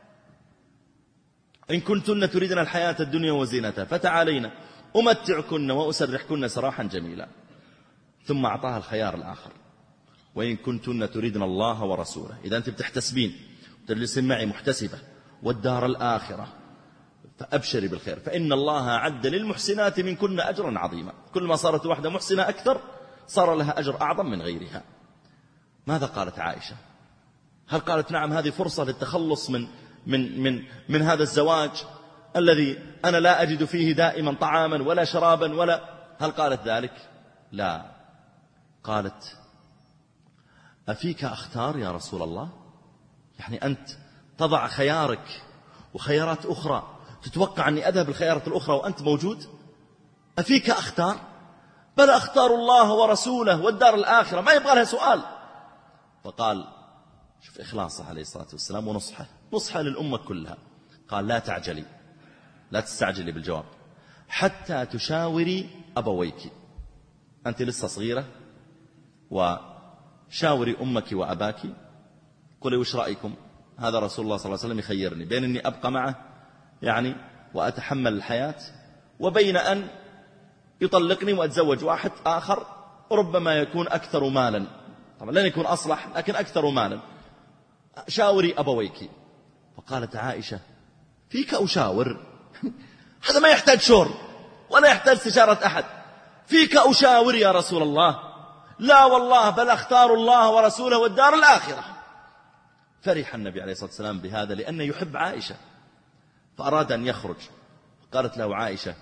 إن كنتن تريدن الحياة الدنيا وزينتها فتعالين أمتعكن وأسرحكن سراحا جميلا. ثم أعطاها الخيار الآخر: وإن كنتن تريدن الله ورسوله. إذا أنت بتحتسبين وتجلسين معي محتسبة والدار الآخرة فأبشري بالخير، فإن الله أعد للمحسنات منكن أجرا عظيما. كل ما صارت واحدة محسنة أكثر صار لها أجر أعظم من غيرها. ماذا قالت عائشة؟ هل قالت نعم هذه فرصة للتخلص من من من من هذا الزواج الذي أنا لا أجد فيه دائما طعاما ولا شرابا ولا؟ هل قالت ذلك؟ لا. قالت: أفيك أختار يا رسول الله؟ يعني أنت تضع خيارك وخيارات أخرى، تتوقع أني أذهب الخيارات الأخرى وأنت موجود؟ أفيك أختار؟ بل أختار الله ورسوله والدار الآخرة، ما يبغى لها سؤال. فقال: شوف إخلاصه عليه الصلاة والسلام ونصحه، نصحه للأمة كلها. قال: لا تعجلي، لا تستعجلي بالجواب حتى تشاوري أبويك. أنت لسه صغيرة، وشاوري أمك وأباك، قولي وش رأيكم؟ هذا رسول الله صلى الله عليه وسلم يخيرني بين أني أبقى معه يعني وأتحمل الحياة، وبين أن يطلقني وأتزوج واحد آخر ربما يكون أكثر مالا، طبعا لن يكون أصلح لكن أكثر مالا، شاوري أبويك. فقالت عائشة: فيك أشاور؟ هذا ما يحتاج شور ولا يحتاج استشارة أحد. فيك أشاور يا رسول الله؟ لا والله، بل أختار الله ورسوله والدار الآخرة. فرح النبي عليه الصلاة والسلام بهذا لأنه يحب عائشة، فأراد أن يخرج. قالت له عائشة: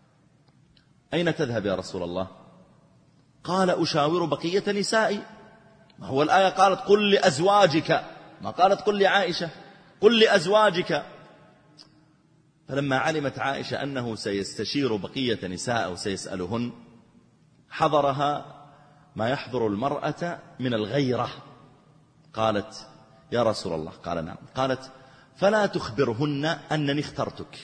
أين تذهب يا رسول الله؟ قال: أشاور بقية نسائي. ما هو الآية قالت قل لأزواجك، ما قالت قل لعائشة، قل لأزواجك. فلما علمت عائشة أنه سيستشير بقية نساء وسيسألهن، حضرها ما يحضر المرأة من الغيرة. قالت: يا رسول الله. قال: نعم. قالت: فلا تخبرهن أنني اخترتك.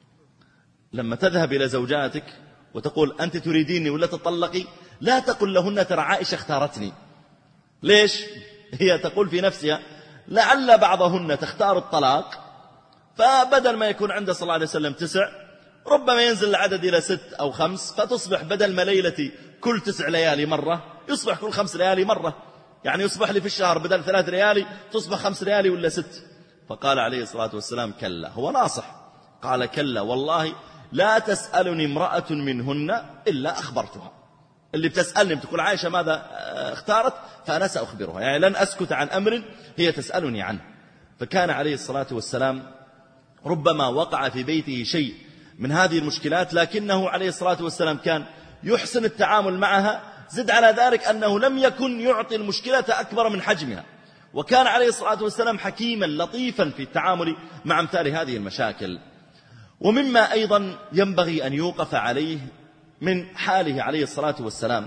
لما تذهب إلى زوجاتك وتقول أنت تريديني ولا تطلقي، لا تقل لهن ترى عائشة اختارتني. ليش؟ هي تقول في نفسها لعل بعضهن تختار الطلاق، فبدل ما يكون عند صلى الله عليه وسلم تسع ربما ينزل العدد إلى ست أو خمس، فتصبح بدل ما ليلتي كل تسع ليالي مرة يصبح كل خمس ليالي مرة، يعني يصبح لي في الشهر بدل ثلاث ليالي تصبح خمس ليالي ولا ست. فقال عليه الصلاة والسلام: كلا. هو ناصح. قال: كلا والله لا تسألني امرأة منهن إلا أخبرتها. اللي بتسألني بتقول عائشة ماذا اختارت، فأنا سأخبرها، يعني لن أسكت عن أمر هي تسألني عنه. فكان عليه الصلاة والسلام ربما وقع في بيته شيء من هذه المشكلات، لكنه عليه الصلاة والسلام كان يحسن التعامل معها. زد على ذلك أنه لم يكن يعطي المشكلة أكبر من حجمها، وكان عليه الصلاة والسلام حكيما لطيفا في التعامل مع امثال هذه المشاكل. ومما أيضا ينبغي أن يوقف عليه من حاله عليه الصلاة والسلام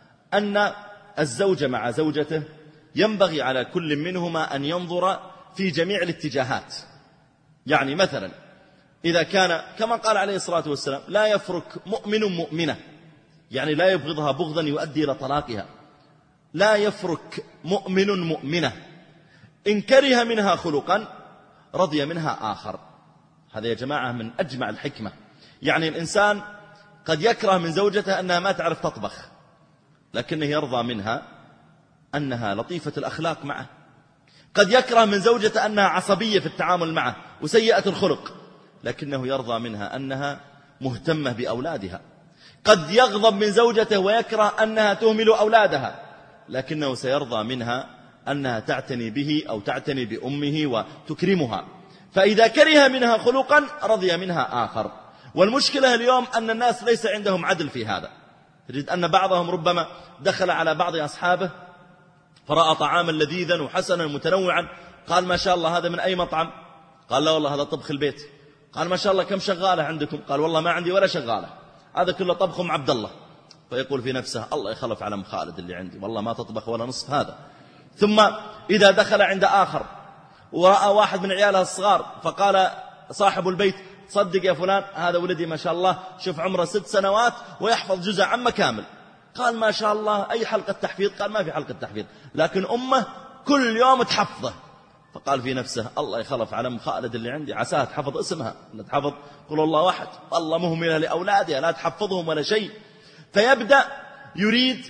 أن الزوج مع زوجته ينبغي على كل منهما أن ينظر في جميع الاتجاهات. يعني مثلا إذا كان كما قال عليه الصلاة والسلام: لا يفرك مؤمن مؤمنة، يعني لا يبغضها بغضا يؤدي إلى طلاقها. لا يفرك مؤمن مؤمنة، إن كره منها خلقا رضي منها آخر. هذا يا جماعة من أجمع الحكمة. يعني الإنسان قد يكره من زوجته أنها ما تعرف تطبخ، لكنه يرضى منها أنها لطيفة الأخلاق معه. قد يكره من زوجته أنها عصبية في التعامل معه وسيئة الخلق، لكنه يرضى منها أنها مهتمة بأولادها. قد يغضب من زوجته ويكره أنها تهمل أولادها، لكنه سيرضى منها أنها تعتني به أو تعتني بأمه وتكرمها. فإذا كره منها خلقا رضي منها آخر. والمشكلة اليوم أن الناس ليس عندهم عدل في هذا. تجد أن بعضهم ربما دخل على بعض أصحابه فرأى طعاما لذيذا وحسنا متنوعا، قال: ما شاء الله هذا من أي مطعم؟ قال: لا والله هذا طبخ البيت. قال: ما شاء الله كم شغالة عندكم؟ قال: والله ما عندي ولا شغالة، هذا كله طبخ أم عبد الله. فيقول في نفسه الله يخلف على أم خالد اللي عندي، والله ما تطبخ ولا نصف هذا. ثم إذا دخل عند آخر ورأى واحد من عياله الصغار فقال صاحب البيت صدق يا فلان هذا ولدي ما شاء الله، شوف عمره ست سنوات ويحفظ جزء عامة كامل. قال ما شاء الله أي حلقة تحفيظ؟ قال ما في حلقة تحفيظ، لكن أمه كل يوم تحفظه. فقال في نفسه الله يخلف على أم خالد اللي عندي، عساها تحفظ اسمها، لا تحفظ قل الله واحد، والله مهملة لأولادها لا تحفظهم ولا شيء. فيبدأ يريد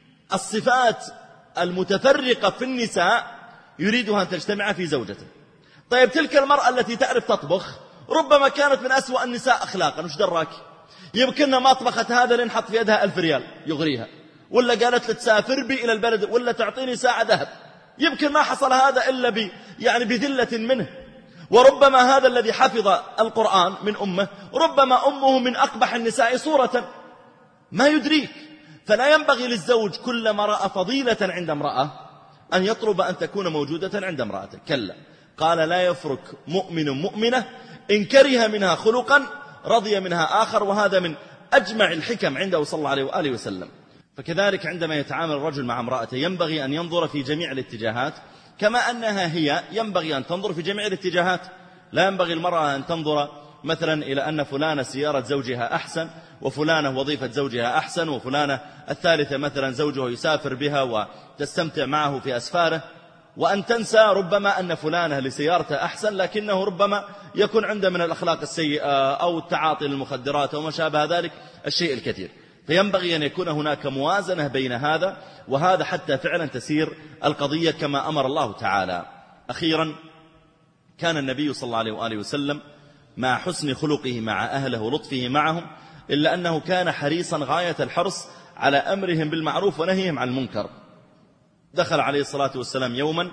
الصفات المتفرقة في النساء يريدها أن تجتمع في زوجته. طيب تلك المرأة التي تعرف تطبخ ربما كانت من أسوأ النساء أخلاقا، وش دراك؟ يمكننا ما طبخت هذا لين حط في يدها ألف ريال يغريها، ولا قالت لتسافر بي إلى البلد، ولا تعطيني ساعة ذهب. يمكن ما حصل هذا إلا ب يعني بذلة منه. وربما هذا الذي حفظ القرآن من أمه ربما أمه من أقبح النساء صورة، ما يدريك. فلا ينبغي للزوج كلما رأى فضيلة عند امرأة أن يطلب أن تكون موجودة عند امرأته، كلا. قال لا يفرك مؤمن مؤمنة إن كره منها خلقا رضي منها آخر، وهذا من أجمع الحكم عنده صلى الله عليه وآله وسلم. فكذلك عندما يتعامل الرجل مع امرأته ينبغي أن ينظر في جميع الاتجاهات، كما أنها هي ينبغي أن تنظر في جميع الاتجاهات. لا ينبغي المرأة أن تنظر مثلا إلى أن فلانة سيارة زوجها أحسن، وفلانة وظيفة زوجها أحسن، وفلانة الثالثة مثلا زوجه يسافر بها وتستمتع معه في أسفاره، وأن تنسى ربما أن فلانة لسيارته أحسن لكنه ربما يكون عنده من الأخلاق السيئة أو التعاطي للمخدرات أو ما شابه ذلك الشيء الكثير. فينبغي أن يكون هناك موازنة بين هذا وهذا حتى فعلا تسير القضية كما أمر الله تعالى. أخيرا، كان النبي صلى الله عليه وآله وسلم مع حسن خلقه مع أهله ولطفه معهم إلا أنه كان حريصا غاية الحرص على أمرهم بالمعروف ونهيهم عن المنكر. دخل عليه الصلاة والسلام يوما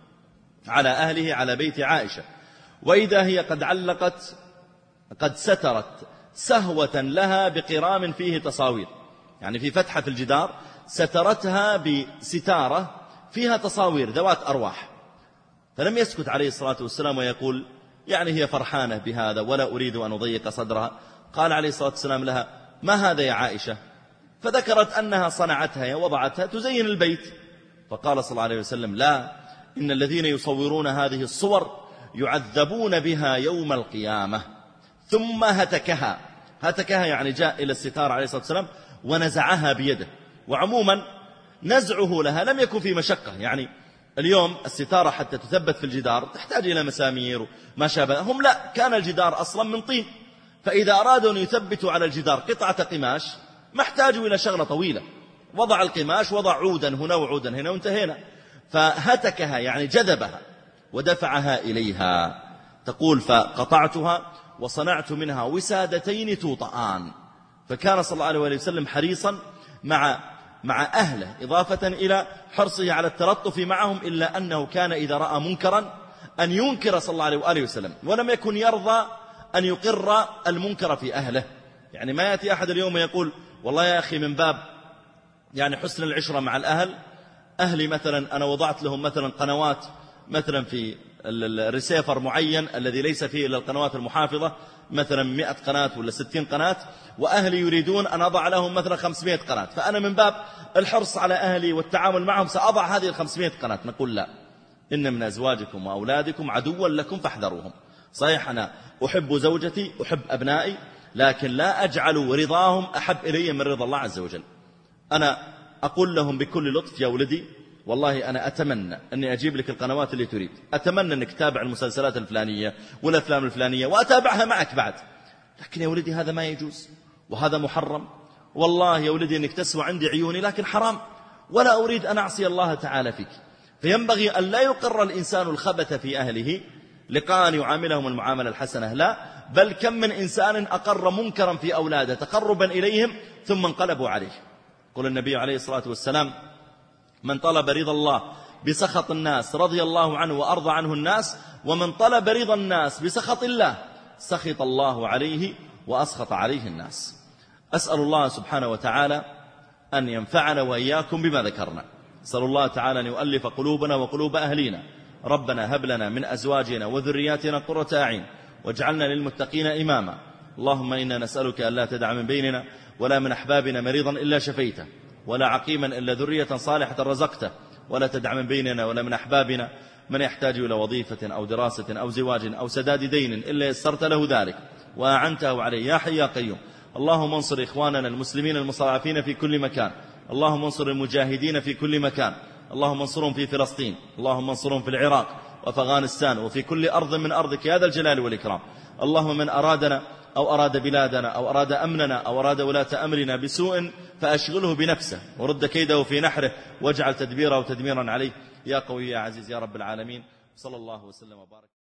على أهله على بيت عائشة، وإذا هي قد علقت قد سترت سهوة لها بقرام فيه تصاوير، يعني في فتحة في الجدار سترتها بستارة فيها تصاوير ذوات أرواح. فلم يسكت عليه الصلاة والسلام ويقول يعني هي فرحانة بهذا ولا أريد أن أضيق صدرها. قال عليه الصلاة والسلام لها ما هذا يا عائشة؟ فذكرت أنها صنعتها ووضعتها تزين البيت. فقال صلى الله عليه وسلم لا، إن الذين يصورون هذه الصور يعذبون بها يوم القيامة. ثم هتكها، هتكها يعني جاء إلى الستار عليه الصلاة والسلام ونزعها بيده. وعموما نزعه لها لم يكن في مشقة، يعني اليوم الستارة حتى تثبت في الجدار تحتاج إلى مسامير وما شابه، هم لا، كان الجدار أصلا من طين، فإذا أرادوا أن يثبتوا على الجدار قطعة قماش ما احتاجوا إلى شغلة طويلة، وضع القماش وضع عودا هنا وعودا هنا وانتهينا. فهتكها يعني جذبها ودفعها إليها. تقول فقطعتها وصنعت منها وسادتين توطآن. فكان صلى الله عليه وسلم حريصا مع مع أهله إضافة إلى حرصه على التلطف معهم، إلا أنه كان إذا رأى منكرا أن ينكر صلى الله عليه وآله وسلم، ولم يكن يرضى أن يقر المنكر في أهله. يعني ما يأتي أحد اليوم يقول والله يا أخي من باب يعني حسن العشرة مع الأهل، أهلي مثلا أنا وضعت لهم مثلا قنوات مثلا في الريسيفر معين الذي ليس فيه إلا القنوات المحافظة مثلا مئة قناة ولا ستين قناة، وأهلي يريدون أن أضع لهم مثلا خمسمائة قناة، فأنا من باب الحرص على أهلي والتعامل معهم سأضع هذه الخمسمائة قناة. نقول لا، إن من أزواجكم وأولادكم عدوا لكم فاحذروهم. صحيح أنا أحب زوجتي أحب أبنائي، لكن لا أجعل رضاهم أحب إلي من رضا الله عز وجل. أنا أقول لهم بكل لطف يا ولدي والله أنا أتمنى أني أجيب لك القنوات اللي تريد، أتمنى أنك تتابع المسلسلات الفلانية والأفلام الفلانية وأتابعها معك بعد، لكن يا ولدي هذا ما يجوز وهذا محرم. والله يا ولدي أنك تسوى عندي عيوني لكن حرام، ولا أريد أن أعصي الله تعالى فيك. فينبغي أن لا يقر الإنسان الخبث في أهله لقاء أن يعاملهم المعاملة الحسنة، لا، بل كم من إنسان أقر منكرا في أولاده تقربا إليهم ثم انقلبوا عليه. قال النبي عليه الصلاة والسلام من طلب رضا الله بسخط الناس رضي الله عنه وأرضى عنه الناس، ومن طلب رضا الناس بسخط الله سخط الله عليه وأسخط عليه الناس. أسأل الله سبحانه وتعالى أن ينفعنا وإياكم بما ذكرنا. أسأل الله تعالى أن يؤلف قلوبنا وقلوب أهلينا. ربنا هب لنا من أزواجنا وذرياتنا قرة أعين واجعلنا للمتقين إماما. اللهم إنا نسألك أن لا تدع من بيننا ولا من أحبابنا مريضا إلا شفيته، ولا عقيما إلا ذرية صالحة رزقته، ولا تدع من بيننا ولا من أحبابنا من يحتاج إلى وظيفة أو دراسة أو زواج أو سداد دين إلا يسرت له ذلك وأعنته عليه يا حي يا قيوم. اللهم انصر إخواننا المسلمين المستضعفين في كل مكان، اللهم انصر المجاهدين في كل مكان، اللهم انصرهم في فلسطين، اللهم انصرهم في العراق وفي أفغانستان وفي كل أرض من أرضك يا ذا الجلال والإكرام. اللهم من أرادنا أو أراد بلادنا أو أراد أمننا أو أراد ولاة أمرنا بسوء فأشغله بنفسه ورد كيده في نحره واجعل تدبيره وتدميرا عليه يا قوي يا عزيز يا رب العالمين. صلى الله وسلم وبارك.